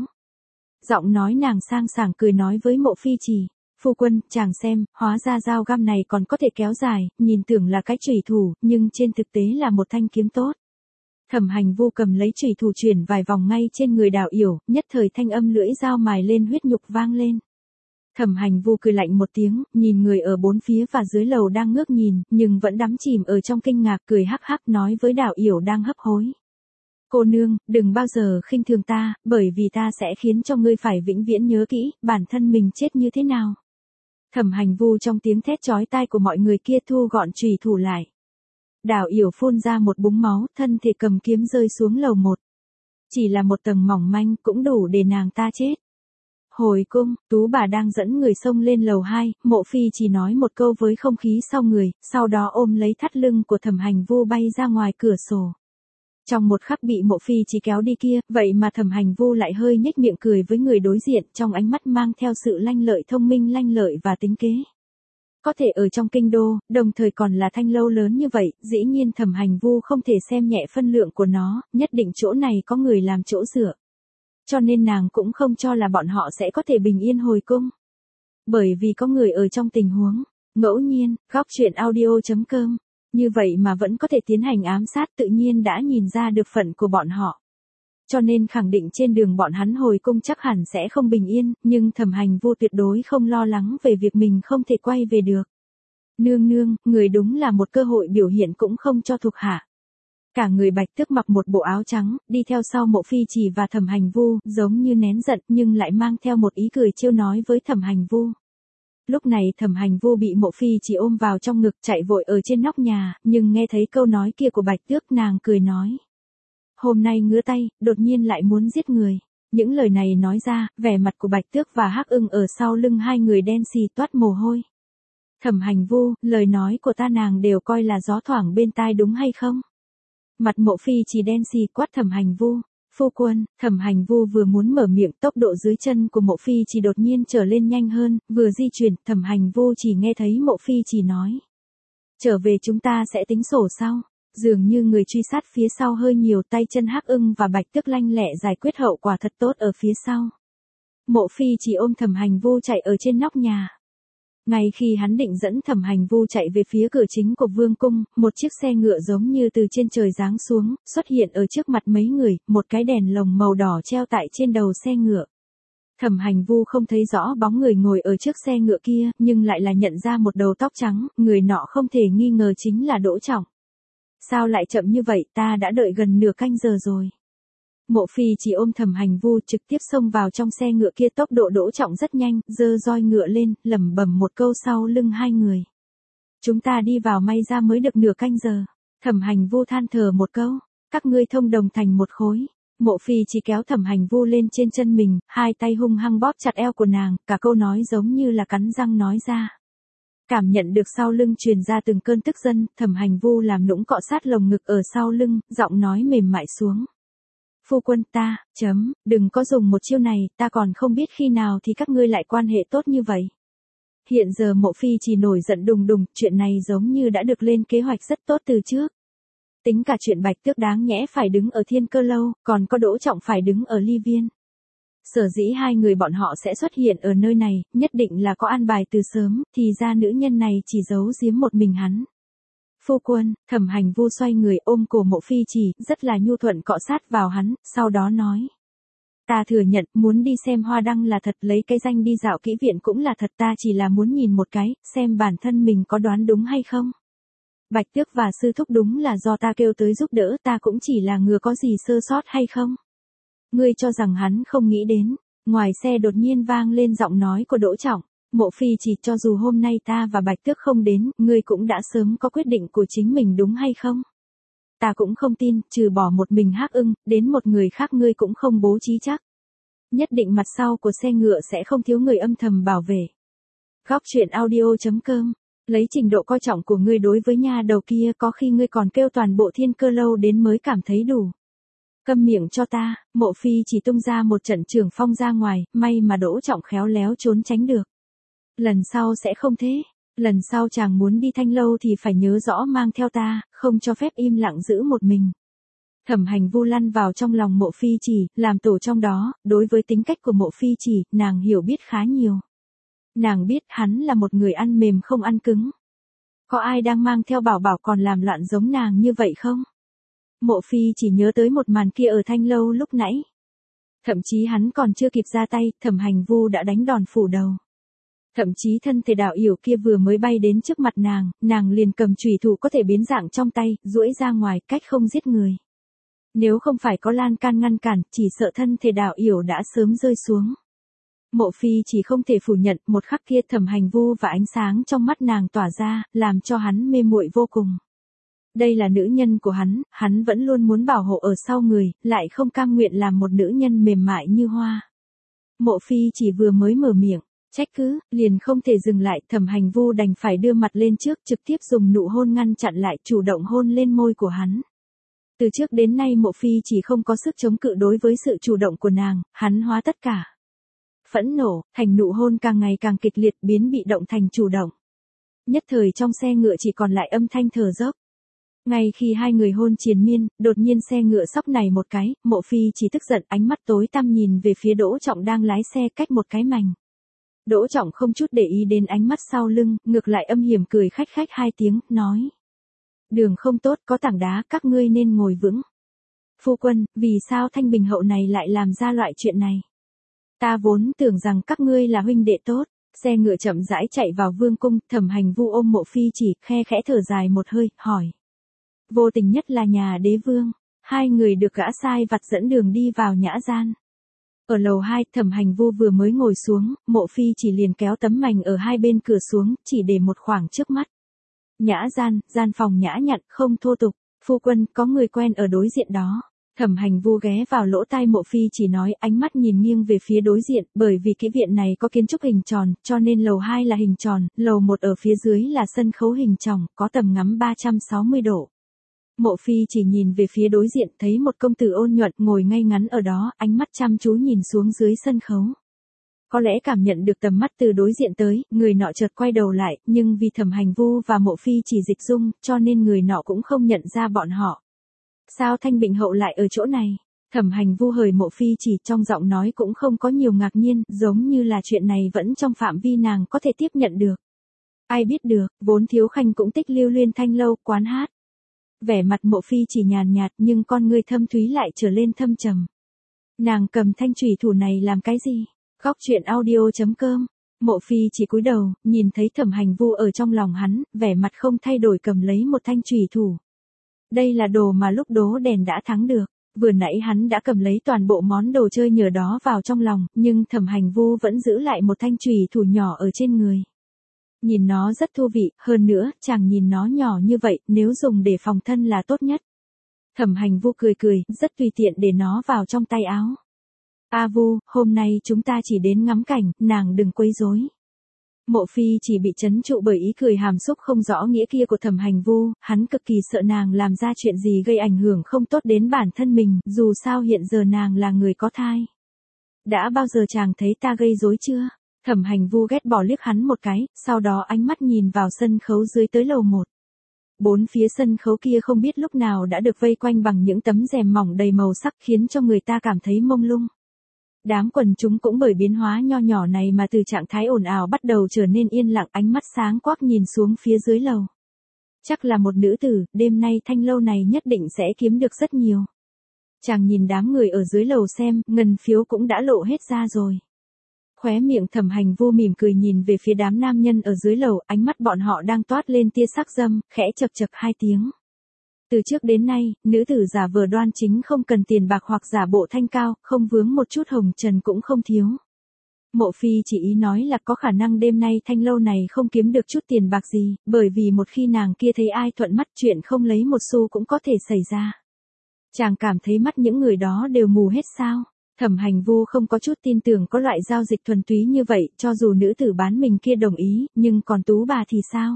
Giọng nói nàng sang sảng cười nói với Mộ Phi Trì, phu quân, chàng xem, hóa ra dao găm này còn có thể kéo dài, nhìn tưởng là cái chủy thủ, nhưng trên thực tế là một thanh kiếm tốt. Thẩm Hành Vu cầm lấy chủy thủ chuyển vài vòng ngay trên người Đào Yểu, nhất thời thanh âm lưỡi dao mài lên huyết nhục vang lên. Thẩm Hành Vu cười lạnh một tiếng, nhìn người ở bốn phía và dưới lầu đang ngước nhìn, nhưng vẫn đắm chìm ở trong kinh ngạc, cười hắc hắc nói với Đào Yểu đang hấp hối. Cô nương, đừng bao giờ khinh thường ta, bởi vì ta sẽ khiến cho ngươi phải vĩnh viễn nhớ kỹ, bản thân mình chết như thế nào. Thẩm Hành Vu trong tiếng thét chói tai của mọi người kia thu gọn chủy thủ lại. Đào Yểu phun ra một búng máu, thân thể cầm kiếm rơi xuống lầu một. Chỉ là một tầng mỏng manh cũng đủ để nàng ta chết. Hồi cung, Tú bà đang dẫn người xông lên lầu hai, Mộ Phi chỉ nói một câu với không khí sau người, sau đó ôm lấy thắt lưng của Thẩm Hành Vu bay ra ngoài cửa sổ. Trong một khắc bị Mộ Phi chỉ kéo đi kia, vậy mà Thẩm Hành Vu lại hơi nhếch miệng cười với người đối diện, trong ánh mắt mang theo sự lanh lợi thông minh lanh lợi và tính kế. Có thể ở trong kinh đô, đồng thời còn là thanh lâu lớn như vậy, dĩ nhiên Thẩm Hành Vu không thể xem nhẹ phân lượng của nó, nhất định chỗ này có người làm chỗ dựa. Cho nên nàng cũng không cho là bọn họ sẽ có thể bình yên hồi cung. Bởi vì có người ở trong tình huống ngẫu nhiên, góc truyện audio chấm com, như vậy mà vẫn có thể tiến hành ám sát, tự nhiên đã nhìn ra được phận của bọn họ. Cho nên khẳng định trên đường bọn hắn hồi cung chắc hẳn sẽ không bình yên, nhưng Thẩm Hành Vu tuyệt đối không lo lắng về việc mình không thể quay về được. Nương nương, người đúng là một cơ hội biểu hiện cũng không cho thuộc hạ. Cả người Bạch Tước mặc một bộ áo trắng, đi theo sau Mộ Phi Chỉ và Thẩm Hành Vu, giống như nén giận nhưng lại mang theo một ý cười trêu nói với Thẩm Hành Vu. Lúc này Thẩm Hành Vu bị Mộ Phi Chỉ ôm vào trong ngực chạy vội ở trên nóc nhà, nhưng nghe thấy câu nói kia của Bạch Tước nàng cười nói. Hôm nay ngứa tay, đột nhiên lại muốn giết người. Những lời này nói ra, vẻ mặt của Bạch Tước và Hắc Ưng ở sau lưng hai người đen xì toát mồ hôi. Thẩm Hành Vu, lời nói của ta nàng đều coi là gió thoảng bên tai đúng hay không? Mặt Mộ Phi Chỉ đen xì quát Thẩm Hành Vu. Phu quân, Thẩm Hành Vu vừa muốn mở miệng, tốc độ dưới chân của Mộ Phi Chỉ đột nhiên trở lên nhanh hơn, vừa di chuyển, Thẩm Hành Vu chỉ nghe thấy Mộ Phi Chỉ nói. Trở về chúng ta sẽ tính sổ sau. Dường như người truy sát phía sau hơi nhiều, tay chân Hắc Ưng và Bạch Tước lanh lẹ giải quyết hậu quả thật tốt ở phía sau. Mộ Phi Chỉ ôm Thẩm Hành Vu chạy ở trên nóc nhà. Ngay khi hắn định dẫn Thẩm Hành Vu chạy về phía cửa chính của vương cung, một chiếc xe ngựa giống như từ trên trời giáng xuống, xuất hiện ở trước mặt mấy người, một cái đèn lồng màu đỏ treo tại trên đầu xe ngựa. Thẩm Hành Vu không thấy rõ bóng người ngồi ở trước xe ngựa kia, nhưng lại là nhận ra một đầu tóc trắng, người nọ không thể nghi ngờ chính là Đỗ Trọng. Sao lại chậm như vậy, ta đã đợi gần nửa canh giờ rồi. Mộ Phi chỉ ôm Thẩm Hành Vu trực tiếp xông vào trong xe ngựa kia, tốc độ Đỗ Trọng rất nhanh, giơ roi ngựa lên, lẩm bẩm một câu sau lưng hai người. Chúng ta đi vào may ra mới được nửa canh giờ. Thẩm Hành Vu than thở một câu, các ngươi thông đồng thành một khối. Mộ Phi chỉ kéo Thẩm Hành Vu lên trên chân mình, hai tay hung hăng bóp chặt eo của nàng, cả câu nói giống như là cắn răng nói ra. Cảm nhận được sau lưng truyền ra từng cơn tức giận, Thẩm Hành Vu làm nũng cọ sát lồng ngực ở sau lưng, giọng nói mềm mại xuống. Phu quân ta, chấm, đừng có dùng một chiêu này, ta còn không biết khi nào thì các ngươi lại quan hệ tốt như vậy. Hiện giờ Mộ Phi chỉ nổi giận đùng đùng, chuyện này giống như đã được lên kế hoạch rất tốt từ trước. Tính cả chuyện Bạch Tước đáng nhẽ phải đứng ở Thiên Cơ Lâu, còn có Đỗ Trọng phải đứng ở Ly Viên. Sở dĩ hai người bọn họ sẽ xuất hiện ở nơi này, nhất định là có an bài từ sớm, thì ra nữ nhân này chỉ giấu giếm một mình hắn. Phu quân, Thẩm Hành Vu xoay người ôm cổ Mộ Phi Chỉ, rất là nhu thuận cọ sát vào hắn, sau đó nói. Ta thừa nhận, muốn đi xem hoa đăng là thật, lấy cái danh đi dạo kỹ viện cũng là thật, ta chỉ là muốn nhìn một cái, xem bản thân mình có đoán đúng hay không. Bạch Tước và sư thúc đúng là do ta kêu tới giúp đỡ, ta cũng chỉ là ngừa có gì sơ sót hay không. Ngươi cho rằng hắn không nghĩ đến, ngoài xe đột nhiên vang lên giọng nói của Đỗ Trọng. Mộ Phi Chỉ, cho dù hôm nay ta và Bạch Tước không đến, ngươi cũng đã sớm có quyết định của chính mình đúng hay không? Ta cũng không tin, trừ bỏ một mình Hắc Ưng, đến một người khác ngươi cũng không bố trí chắc. Nhất định mặt sau của xe ngựa sẽ không thiếu người âm thầm bảo vệ. Góc truyện audio chấm com. Lấy trình độ coi trọng của ngươi đối với nha đầu kia, có khi ngươi còn kêu toàn bộ Thiên Cơ Lâu đến mới cảm thấy đủ. Câm miệng cho ta. Mộ Phi chỉ tung ra một trận trường phong ra ngoài, may mà Đỗ Trọng khéo léo trốn tránh được. Lần sau sẽ không thế. Lần sau chàng muốn đi Thanh Lâu thì phải nhớ rõ mang theo ta, không cho phép im lặng giữ một mình. Thẩm Hành Vu lăn vào trong lòng Mộ Phi Chỉ, làm tổ trong đó, đối với tính cách của Mộ Phi Chỉ, nàng hiểu biết khá nhiều. Nàng biết hắn là một người ăn mềm không ăn cứng. Có ai đang mang theo bảo bảo còn làm loạn giống nàng như vậy không? Mộ Phi chỉ nhớ tới một màn kia ở Thanh Lâu lúc nãy. Thậm chí hắn còn chưa kịp ra tay, Thẩm Hành Vu đã đánh đòn phủ đầu. Thậm chí thân thể đạo yểu kia vừa mới bay đến trước mặt nàng, nàng liền cầm chùy thủ có thể biến dạng trong tay, duỗi ra ngoài, cách không giết người. Nếu không phải có lan can ngăn cản, chỉ sợ thân thể đạo yểu đã sớm rơi xuống. Mộ Phi chỉ không thể phủ nhận, một khắc kia Thẩm Hành Vu và ánh sáng trong mắt nàng tỏa ra, làm cho hắn mê muội vô cùng. Đây là nữ nhân của hắn, hắn vẫn luôn muốn bảo hộ ở sau người, lại không cam nguyện làm một nữ nhân mềm mại như hoa. Mộ Phi chỉ vừa mới mở miệng, trách cứ, liền không thể dừng lại, Thẩm Hành Vu đành phải đưa mặt lên trước, trực tiếp dùng nụ hôn ngăn chặn lại, chủ động hôn lên môi của hắn. Từ trước đến nay Mộ Phi chỉ không có sức chống cự đối với sự chủ động của nàng, hắn hóa tất cả. Phẫn nộ, thành nụ hôn càng ngày càng kịch liệt, biến bị động thành chủ động. Nhất thời trong xe ngựa chỉ còn lại âm thanh thở dốc. Ngay khi hai người hôn triền miên, đột nhiên xe ngựa sóc này một cái, Mộ Phi chỉ tức giận, ánh mắt tối tăm nhìn về phía Đỗ Trọng đang lái xe cách một cái mành. Đỗ Trọng không chút để ý đến ánh mắt sau lưng, ngược lại âm hiểm cười khách khách hai tiếng, nói. Đường không tốt, có tảng đá, các ngươi nên ngồi vững. Phu quân, vì sao Thanh Bình hậu này lại làm ra loại chuyện này? Ta vốn tưởng rằng các ngươi là huynh đệ tốt. Xe ngựa chậm rãi chạy vào vương cung, Thẩm Hành Vu ôm Mộ Phi chỉ, khe khẽ thở dài một hơi, hỏi. Vô tình nhất là nhà đế vương. Hai người được gã sai vặt dẫn đường đi vào nhã gian. Ở lầu hai, Thẩm Hành Vu vừa mới ngồi xuống, Mộ Phi chỉ liền kéo tấm mành ở hai bên cửa xuống, chỉ để một khoảng trước mắt. Nhã gian, gian phòng nhã nhặn, không thô tục. Phu quân, có người quen ở đối diện đó. Thẩm Hành Vu ghé vào lỗ tai Mộ Phi chỉ nói, ánh mắt nhìn nghiêng về phía đối diện, bởi vì cái viện này có kiến trúc hình tròn, cho nên lầu hai là hình tròn, lầu một ở phía dưới là sân khấu hình tròn, có tầm ngắm ba trăm sáu mươi độ. Mộ Phi chỉ nhìn về phía đối diện, thấy một công tử ôn nhuận ngồi ngay ngắn ở đó, ánh mắt chăm chú nhìn xuống dưới sân khấu. Có lẽ cảm nhận được tầm mắt từ đối diện tới, người nọ chợt quay đầu lại, nhưng vì Thẩm Hành Vu và Mộ Phi chỉ dịch dung, cho nên người nọ cũng không nhận ra bọn họ. Sao Thanh Bình hậu lại ở chỗ này? Thẩm Hành Vu hời Mộ Phi chỉ, trong giọng nói cũng không có nhiều ngạc nhiên, giống như là chuyện này vẫn trong phạm vi nàng có thể tiếp nhận được. Ai biết được, vốn Thiếu Khanh cũng tích lưu luyên Thanh Lâu, quán hát. Vẻ mặt Mộ Phi chỉ nhàn nhạt, nhưng con ngươi thâm thúy lại trở lên thâm trầm. Nàng cầm thanh chủy thủ này làm cái gì? Góc truyện audio chấm com. Mộ Phi chỉ cúi đầu, nhìn thấy Thẩm Hành Vu ở trong lòng hắn, vẻ mặt không thay đổi cầm lấy một thanh chủy thủ. Đây là đồ mà lúc đố đèn đã thắng được. Vừa nãy hắn đã cầm lấy toàn bộ món đồ chơi nhờ đó vào trong lòng, nhưng Thẩm Hành Vu vẫn giữ lại một thanh chùy thủ nhỏ ở trên người. Nhìn nó rất thú vị, hơn nữa, chàng nhìn nó nhỏ như vậy, nếu dùng để phòng thân là tốt nhất. Thẩm Hành Vu cười cười, rất tùy tiện để nó vào trong tay áo. A Vu, hôm nay chúng ta chỉ đến ngắm cảnh, nàng đừng quấy rối. Mộ Phi chỉ bị trấn trụ bởi ý cười hàm xúc không rõ nghĩa kia của Thẩm Hành Vu, hắn cực kỳ sợ nàng làm ra chuyện gì gây ảnh hưởng không tốt đến bản thân mình, dù sao hiện giờ nàng là người có thai. Đã bao giờ chàng thấy ta gây rối chưa? Thẩm Hành Vu ghét bỏ liếc hắn một cái, sau đó ánh mắt nhìn vào sân khấu dưới tới lầu một. Bốn phía sân khấu kia không biết lúc nào đã được vây quanh bằng những tấm rèm mỏng đầy màu sắc khiến cho người ta cảm thấy mông lung. Đám quần chúng cũng bởi biến hóa nho nhỏ này mà từ trạng thái ồn ào bắt đầu trở nên yên lặng, ánh mắt sáng quắc nhìn xuống phía dưới lầu. Chắc là một nữ tử, đêm nay thanh lâu này nhất định sẽ kiếm được rất nhiều. Chàng nhìn đám người ở dưới lầu xem, ngân phiếu cũng đã lộ hết ra rồi. Khóe miệng Thẩm Hành Vu mỉm cười nhìn về phía đám nam nhân ở dưới lầu, ánh mắt bọn họ đang toát lên tia sắc dâm, khẽ chậc chậc hai tiếng. Từ trước đến nay, nữ tử giả vờ đoan chính không cần tiền bạc hoặc giả bộ thanh cao, không vướng một chút hồng trần cũng không thiếu. Mộ Phi chỉ ý nói là có khả năng đêm nay thanh lâu này không kiếm được chút tiền bạc gì, bởi vì một khi nàng kia thấy ai thuận mắt chuyện không lấy một xu cũng có thể xảy ra. Chàng cảm thấy mắt những người đó đều mù hết sao? Thẩm Hành Vu không có chút tin tưởng có loại giao dịch thuần túy như vậy, cho dù nữ tử bán mình kia đồng ý, nhưng còn tú bà thì sao?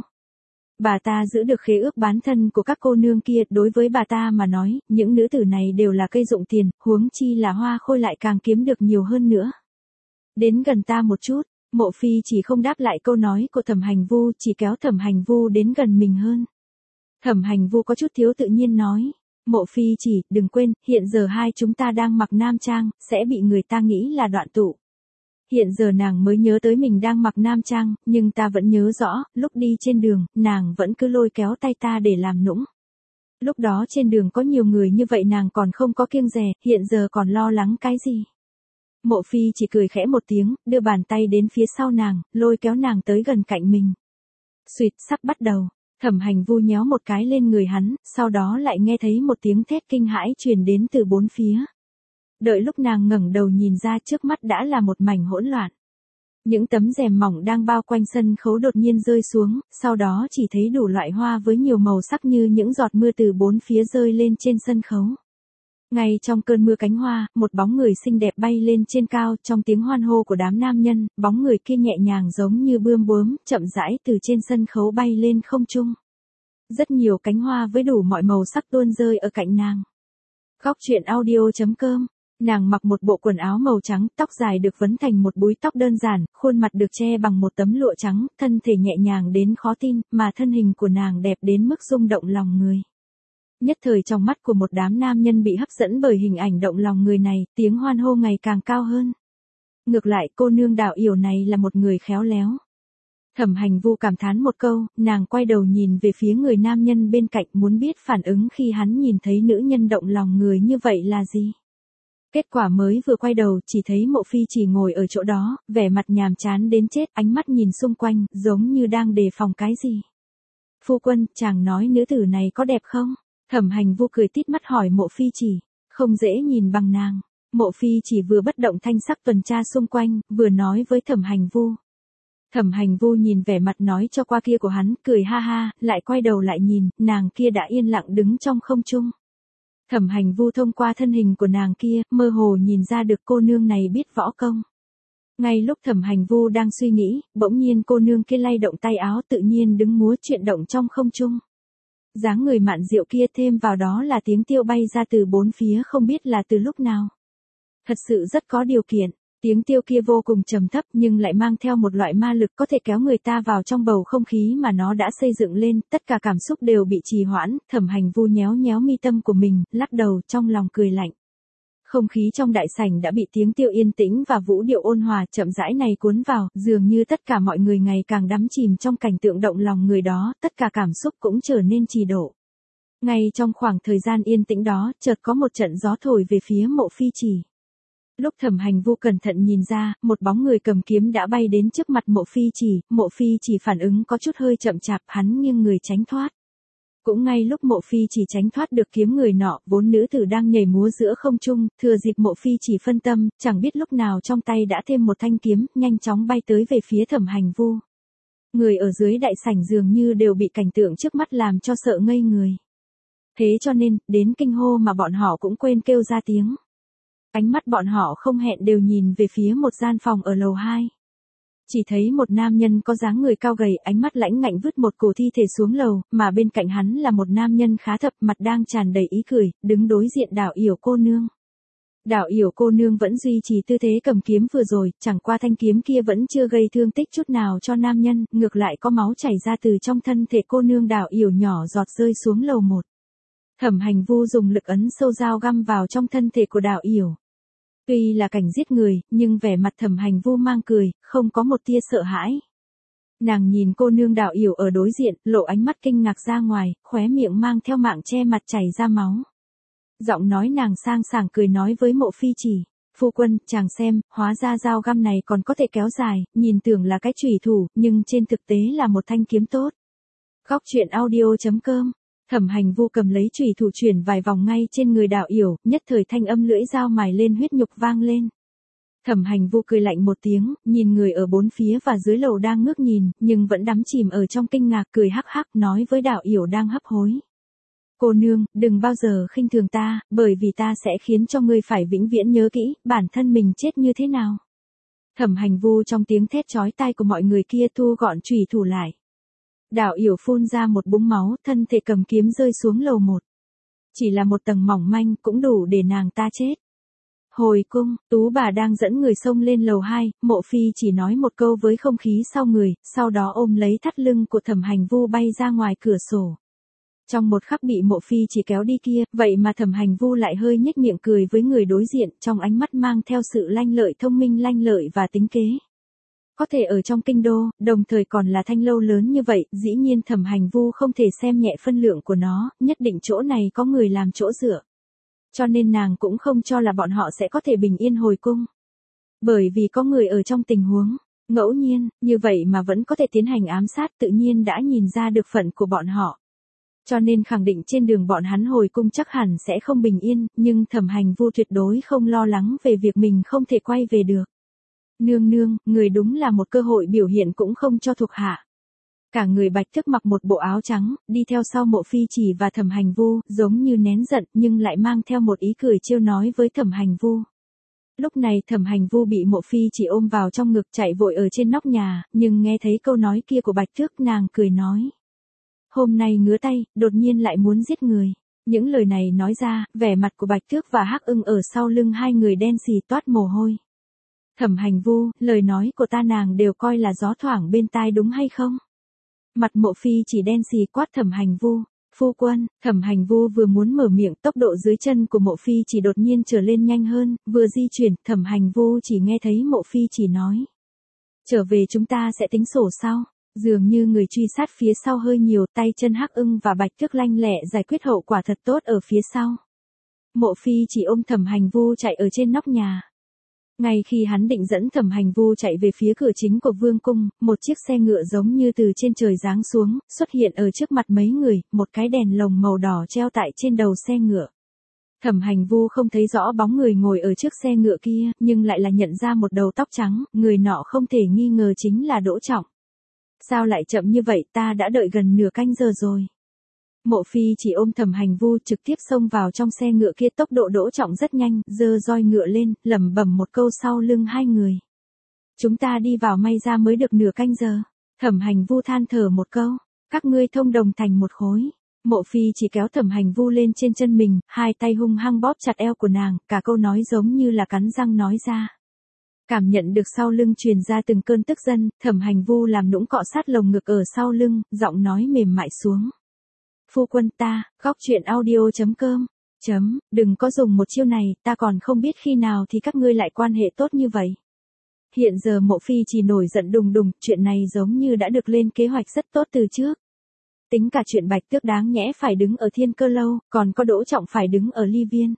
Bà ta giữ được khế ước bán thân của các cô nương kia, đối với bà ta mà nói, những nữ tử này đều là cây dụng tiền, huống chi là Hoa Khôi lại càng kiếm được nhiều hơn nữa. Đến gần ta một chút, Mộ Phi chỉ không đáp lại câu nói của Thẩm Hành Vu, chỉ kéo Thẩm Hành Vu đến gần mình hơn. Thẩm Hành Vu có chút thiếu tự nhiên nói. Mộ Phi chỉ, đừng quên, hiện giờ hai chúng ta đang mặc nam trang, sẽ bị người ta nghĩ là đoạn tụ. Hiện giờ nàng mới nhớ tới mình đang mặc nam trang, nhưng ta vẫn nhớ rõ, lúc đi trên đường, nàng vẫn cứ lôi kéo tay ta để làm nũng. Lúc đó trên đường có nhiều người như vậy nàng còn không có kiêng dè, hiện giờ còn lo lắng cái gì. Mộ Phi chỉ cười khẽ một tiếng, đưa bàn tay đến phía sau nàng, lôi kéo nàng tới gần cạnh mình. Xuyệt, sắp bắt đầu. Thẩm Hành Vu nhéo một cái lên người hắn, sau đó lại nghe thấy một tiếng thét kinh hãi truyền đến từ bốn phía. Đợi lúc nàng ngẩng đầu nhìn ra, trước mắt đã là một mảnh hỗn loạn. Những tấm rèm mỏng đang bao quanh sân khấu đột nhiên rơi xuống, sau đó chỉ thấy đủ loại hoa với nhiều màu sắc như những giọt mưa từ bốn phía rơi lên trên sân khấu. Ngay trong cơn mưa cánh hoa, một bóng người xinh đẹp bay lên trên cao, trong tiếng hoan hô của đám nam nhân, bóng người kia nhẹ nhàng giống như bươm bướm, chậm rãi từ trên sân khấu bay lên không trung. Rất nhiều cánh hoa với đủ mọi màu sắc tuôn rơi ở cạnh nàng. Góc truyện audio chấm com. Nàng mặc một bộ quần áo màu trắng, tóc dài được vấn thành một búi tóc đơn giản, khuôn mặt được che bằng một tấm lụa trắng, thân thể nhẹ nhàng đến khó tin, mà thân hình của nàng đẹp đến mức rung động lòng người. Nhất thời trong mắt của một đám nam nhân bị hấp dẫn bởi hình ảnh động lòng người này, tiếng hoan hô ngày càng cao hơn. Ngược lại cô nương đạo yểu này là một người khéo léo. Thẩm Hành Vu cảm thán một câu, nàng quay đầu nhìn về phía người nam nhân bên cạnh, muốn biết phản ứng khi hắn nhìn thấy nữ nhân động lòng người như vậy là gì. Kết quả mới vừa quay đầu, chỉ thấy Mộ Phi chỉ ngồi ở chỗ đó, vẻ mặt nhàm chán đến chết, ánh mắt nhìn xung quanh, giống như đang đề phòng cái gì. Phu quân, chàng nói nữ tử này có đẹp không? Thẩm Hành Vu cười tít mắt hỏi Mộ Phi chỉ, không dễ nhìn bằng nàng. Mộ Phi chỉ vừa bất động thanh sắc tuần tra xung quanh, vừa nói với Thẩm Hành Vu. Thẩm Hành Vu nhìn vẻ mặt nói cho qua kia của hắn, cười ha ha, lại quay đầu lại nhìn, nàng kia đã yên lặng đứng trong không trung. Thẩm Hành Vu thông qua thân hình của nàng kia, mơ hồ nhìn ra được cô nương này biết võ công. Ngay lúc Thẩm Hành Vu đang suy nghĩ, bỗng nhiên cô nương kia lay động tay áo tự nhiên đứng múa chuyển động trong không trung. Dáng người mạn diệu kia thêm vào đó là tiếng tiêu bay ra từ bốn phía không biết là từ lúc nào. Thật sự rất có điều kiện. Tiếng tiêu kia vô cùng trầm thấp nhưng lại mang theo một loại ma lực có thể kéo người ta vào trong bầu không khí mà nó đã xây dựng lên, tất cả cảm xúc đều bị trì hoãn. Thẩm Hành Vu nhéo nhéo mi tâm của mình, lắc đầu trong lòng cười lạnh. Không khí trong đại sảnh đã bị tiếng tiêu yên tĩnh và vũ điệu ôn hòa chậm rãi này cuốn vào, dường như tất cả mọi người ngày càng đắm chìm trong cảnh tượng động lòng người đó, tất cả cảm xúc cũng trở nên trì đổ. Ngay trong khoảng thời gian yên tĩnh đó, chợt có một trận gió thổi về phía Mộ Phi chỉ. Lúc Thẩm Hành Vu cẩn thận nhìn ra, một bóng người cầm kiếm đã bay đến trước mặt Mộ Phi chỉ, Mộ Phi chỉ phản ứng có chút hơi chậm chạp, hắn nghiêng người tránh thoát. Cũng ngay lúc Mộ Phi chỉ tránh thoát được kiếm người nọ, vốn nữ tử đang nhảy múa giữa không trung, thừa dịp Mộ Phi chỉ phân tâm, chẳng biết lúc nào trong tay đã thêm một thanh kiếm, nhanh chóng bay tới về phía Thẩm Hành Vu. Người ở dưới đại sảnh dường như đều bị cảnh tượng trước mắt làm cho sợ ngây người. Thế cho nên, đến kinh hô mà bọn họ cũng quên kêu ra tiếng. Ánh mắt bọn họ không hẹn đều nhìn về phía một gian phòng ở lầu hai. Chỉ thấy một nam nhân có dáng người cao gầy, ánh mắt lãnh ngạnh vứt một cổ thi thể xuống lầu, mà bên cạnh hắn là một nam nhân khá thập, mặt đang tràn đầy ý cười, đứng đối diện Đào Yểu cô nương. Đào Yểu cô nương vẫn duy trì tư thế cầm kiếm vừa rồi, chẳng qua thanh kiếm kia vẫn chưa gây thương tích chút nào cho nam nhân, ngược lại có máu chảy ra từ trong thân thể cô nương Đào Yểu nhỏ giọt rơi xuống lầu một. Thẩm Hành Vu dùng lực ấn sâu dao găm vào trong thân thể của Đào Yểu. Tuy là cảnh giết người, nhưng vẻ mặt Thẩm Hành Vu mang cười, không có một tia sợ hãi. Nàng nhìn cô nương Đào Yểu ở đối diện, lộ ánh mắt kinh ngạc ra ngoài, khóe miệng mang theo mạng che mặt chảy ra máu. Giọng nói nàng sang sảng cười nói với Mộ Phi Chỉ, phu quân, chàng xem, hóa ra dao găm này còn có thể kéo dài, nhìn tưởng là cái chủy thủ, nhưng trên thực tế là một thanh kiếm tốt. Góc truyện audio chấm com. Thẩm Hành Vu cầm lấy chủy thủ chuyển vài vòng ngay trên người Đào Yểu, nhất thời thanh âm lưỡi dao mài lên huyết nhục vang lên. Thẩm Hành Vu cười lạnh một tiếng, nhìn người ở bốn phía và dưới lầu đang ngước nhìn, nhưng vẫn đắm chìm ở trong kinh ngạc, cười hắc hắc nói với Đào Yểu đang hấp hối. Cô nương, đừng bao giờ khinh thường ta, bởi vì ta sẽ khiến cho ngươi phải vĩnh viễn nhớ kỹ, bản thân mình chết như thế nào. Thẩm Hành Vu trong tiếng thét chói tai của mọi người kia thu gọn chủy thủ lại. Đào Yểu phun ra một búng máu, thân thể cầm kiếm rơi xuống lầu một. Chỉ là một tầng mỏng manh cũng đủ để nàng ta chết. Hồi cung, Tú bà đang dẫn người xông lên lầu hai, Mộ Phi chỉ nói một câu với không khí sau người, sau đó ôm lấy thắt lưng của Thẩm Hành Vu bay ra ngoài cửa sổ. Trong một khắc bị Mộ Phi chỉ kéo đi kia, vậy mà Thẩm Hành Vu lại hơi nhếch miệng cười với người đối diện, trong ánh mắt mang theo sự lanh lợi thông minh lanh lợi và tính kế. Có thể ở trong kinh đô, đồng thời còn là thanh lâu lớn như vậy, dĩ nhiên Thẩm Hành Vu không thể xem nhẹ phân lượng của nó, nhất định chỗ này có người làm chỗ dựa. Cho nên nàng cũng không cho là bọn họ sẽ có thể bình yên hồi cung. Bởi vì có người ở trong tình huống ngẫu nhiên, như vậy mà vẫn có thể tiến hành ám sát, tự nhiên đã nhìn ra được phận của bọn họ. Cho nên khẳng định trên đường bọn hắn hồi cung chắc hẳn sẽ không bình yên, nhưng Thẩm Hành Vu tuyệt đối không lo lắng về việc mình không thể quay về được. Nương nương, người đúng là một cơ hội biểu hiện cũng không cho thuộc hạ. Cả người Bạch Thức mặc một bộ áo trắng, đi theo sau Mộ Phi Chỉ và Thẩm Hành Vu, giống như nén giận nhưng lại mang theo một ý cười trêu nói với Thẩm Hành Vu. Lúc này Thẩm Hành Vu bị Mộ Phi Chỉ ôm vào trong ngực chạy vội ở trên nóc nhà, nhưng nghe thấy câu nói kia của Bạch Thức nàng cười nói. Hôm nay ngứa tay, đột nhiên lại muốn giết người. Những lời này nói ra, vẻ mặt của Bạch Thức và Hắc Ưng ở sau lưng hai người đen xì toát mồ hôi. Thẩm Hành Vu, lời nói của ta nàng đều coi là gió thoảng bên tai đúng hay không? Mặt Mộ Phi chỉ đen xì quát Thẩm Hành Vu. Phu quân, Thẩm Hành Vu vừa muốn mở miệng, tốc độ dưới chân của Mộ Phi chỉ đột nhiên trở lên nhanh hơn, vừa di chuyển, Thẩm Hành Vu chỉ nghe thấy Mộ Phi chỉ nói. Trở về chúng ta sẽ tính sổ sau. Dường như người truy sát phía sau hơi nhiều, tay chân Hắc Ưng và Bạch Thức lanh lẹ giải quyết hậu quả thật tốt ở phía sau. Mộ Phi chỉ ôm Thẩm Hành Vu chạy ở trên nóc nhà. Ngay khi hắn định dẫn Thẩm Hành Vu chạy về phía cửa chính của vương cung, một chiếc xe ngựa giống như từ trên trời giáng xuống, xuất hiện ở trước mặt mấy người, một cái đèn lồng màu đỏ treo tại trên đầu xe ngựa. Thẩm Hành Vu không thấy rõ bóng người ngồi ở trước xe ngựa kia, nhưng lại là nhận ra một đầu tóc trắng, người nọ không thể nghi ngờ chính là Đỗ Trọng. Sao lại chậm như vậy, ta đã đợi gần nửa canh giờ rồi. Mộ Phi chỉ ôm Thẩm Hành Vu trực tiếp xông vào trong xe ngựa kia, tốc độ Đỗ Trọng rất nhanh, giơ roi ngựa lên, lẩm bẩm một câu sau lưng hai người. Chúng ta đi vào may ra mới được nửa canh giờ. Thẩm Hành Vu than thở một câu, các ngươi thông đồng thành một khối. Mộ Phi chỉ kéo Thẩm Hành Vu lên trên chân mình, hai tay hung hăng bóp chặt eo của nàng, cả câu nói giống như là cắn răng nói ra. Cảm nhận được sau lưng truyền ra từng cơn tức giận, Thẩm Hành Vu làm nũng cọ sát lồng ngực ở sau lưng, giọng nói mềm mại xuống. Phu quân ta, góc truyện audio chấm com, chấm, đừng có dùng một chiêu này, ta còn không biết khi nào thì các ngươi lại quan hệ tốt như vậy. Hiện giờ Mộ Phi chỉ nổi giận đùng đùng, chuyện này giống như đã được lên kế hoạch rất tốt từ trước. Tính cả chuyện Bạch Tước đáng nhẽ phải đứng ở Thiên Cơ Lâu, còn có Đỗ Trọng phải đứng ở Ly Viên.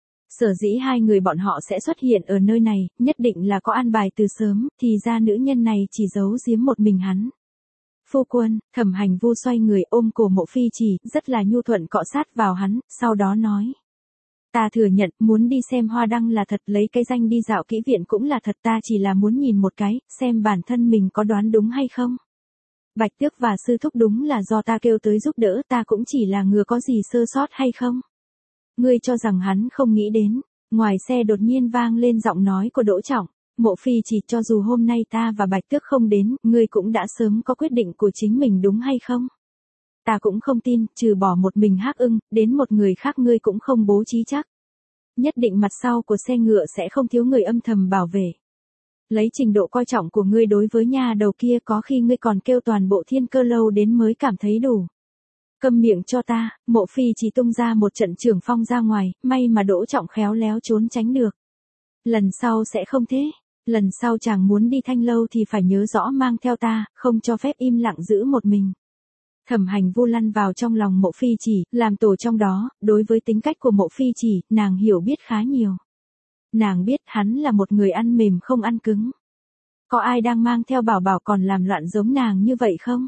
Sở dĩ hai người bọn họ sẽ xuất hiện ở nơi này, nhất định là có an bài từ sớm, thì ra nữ nhân này chỉ giấu giếm một mình hắn. Phu quân, Thẩm Hành Vu xoay người ôm cổ Mộ Phi chỉ, rất là nhu thuận cọ sát vào hắn, sau đó nói. Ta thừa nhận, muốn đi xem hoa đăng là thật, lấy cái danh đi dạo kỹ viện cũng là thật, ta chỉ là muốn nhìn một cái, xem bản thân mình có đoán đúng hay không. Bạch Tước và sư thúc đúng là do ta kêu tới giúp đỡ, ta cũng chỉ là ngừa có gì sơ sót hay không. Ngươi cho rằng hắn không nghĩ đến, ngoài xe đột nhiên vang lên giọng nói của Đỗ Trọng. Mộ Phi chỉ cho dù hôm nay ta và Bạch Tước không đến, ngươi cũng đã sớm có quyết định của chính mình đúng hay không? Ta cũng không tin, trừ bỏ một mình Hắc Ưng, đến một người khác ngươi cũng không bố trí chắc. Nhất định mặt sau của xe ngựa sẽ không thiếu người âm thầm bảo vệ. Lấy trình độ coi trọng của ngươi đối với nhà đầu kia có khi ngươi còn kêu toàn bộ Thiên Cơ lâu đến mới cảm thấy đủ. Câm miệng cho ta, Mộ Phi chỉ tung ra một trận trưởng phong ra ngoài, may mà Đỗ Trọng khéo léo trốn tránh được. Lần sau sẽ không thế, lần sau chàng muốn đi Thanh lâu thì phải nhớ rõ mang theo ta, không cho phép im lặng giữ một mình. Thẩm Hành Vu lăn vào trong lòng Mộ Phi chỉ, làm tổ trong đó, đối với tính cách của Mộ Phi chỉ, nàng hiểu biết khá nhiều. Nàng biết hắn là một người ăn mềm không ăn cứng. Có ai đang mang theo bảo bảo còn làm loạn giống nàng như vậy không?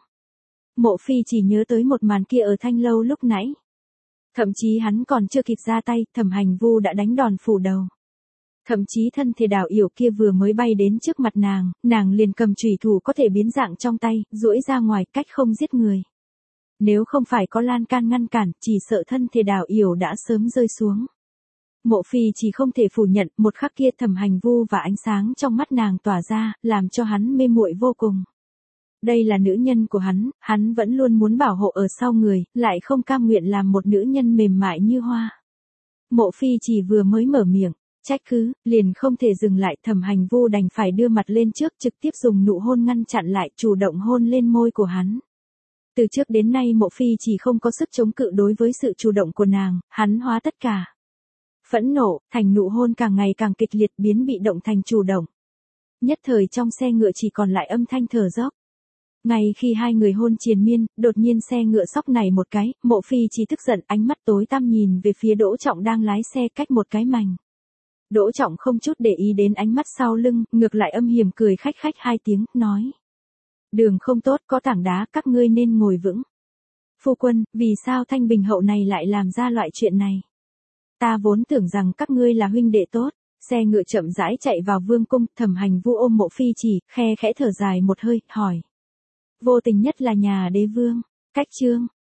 Mộ Phi chỉ nhớ tới một màn kia ở Thanh lâu lúc nãy. Thậm chí hắn còn chưa kịp ra tay, Thẩm Hành Vu đã đánh đòn phủ đầu. Thậm chí thân thể Đào Yểu kia vừa mới bay đến trước mặt nàng, nàng liền cầm chùy thủ có thể biến dạng trong tay, duỗi ra ngoài cách không giết người. Nếu không phải có lan can ngăn cản, chỉ sợ thân thể Đào Yểu đã sớm rơi xuống. Mộ Phi chỉ không thể phủ nhận, một khắc kia Thẩm Hành Vu và ánh sáng trong mắt nàng tỏa ra, làm cho hắn mê muội vô cùng. Đây là nữ nhân của hắn, hắn vẫn luôn muốn bảo hộ ở sau người, lại không cam nguyện làm một nữ nhân mềm mại như hoa. Mộ Phi chỉ vừa mới mở miệng, trách cứ, liền không thể dừng lại, Thẩm Hành Vu đành phải đưa mặt lên trước trực tiếp dùng nụ hôn ngăn chặn lại, chủ động hôn lên môi của hắn. Từ trước đến nay Mộ Phi chỉ không có sức chống cự đối với sự chủ động của nàng, hắn hóa tất cả. Phẫn nộ, thành nụ hôn càng ngày càng kịch liệt biến bị động thành chủ động. Nhất thời trong xe ngựa chỉ còn lại âm thanh thở dốc. Ngay khi hai người hôn triền miên, đột nhiên xe ngựa sóc này một cái, Mộ Phi chỉ tức giận ánh mắt tối tăm nhìn về phía Đỗ Trọng đang lái xe cách một cái mành. Đỗ Trọng không chút để ý đến ánh mắt sau lưng, ngược lại âm hiểm cười khách khách hai tiếng, nói. Đường không tốt, có tảng đá, các ngươi nên ngồi vững. Phu quân, vì sao Thanh Bình hậu này lại làm ra loại chuyện này? Ta vốn tưởng rằng các ngươi là huynh đệ tốt. Xe ngựa chậm rãi chạy vào vương cung, Thẩm Hành Vu ôm Mộ Phi chỉ, khe khẽ thở dài một hơi, hỏi. Vô tình nhất là nhà đế vương. Cách chương.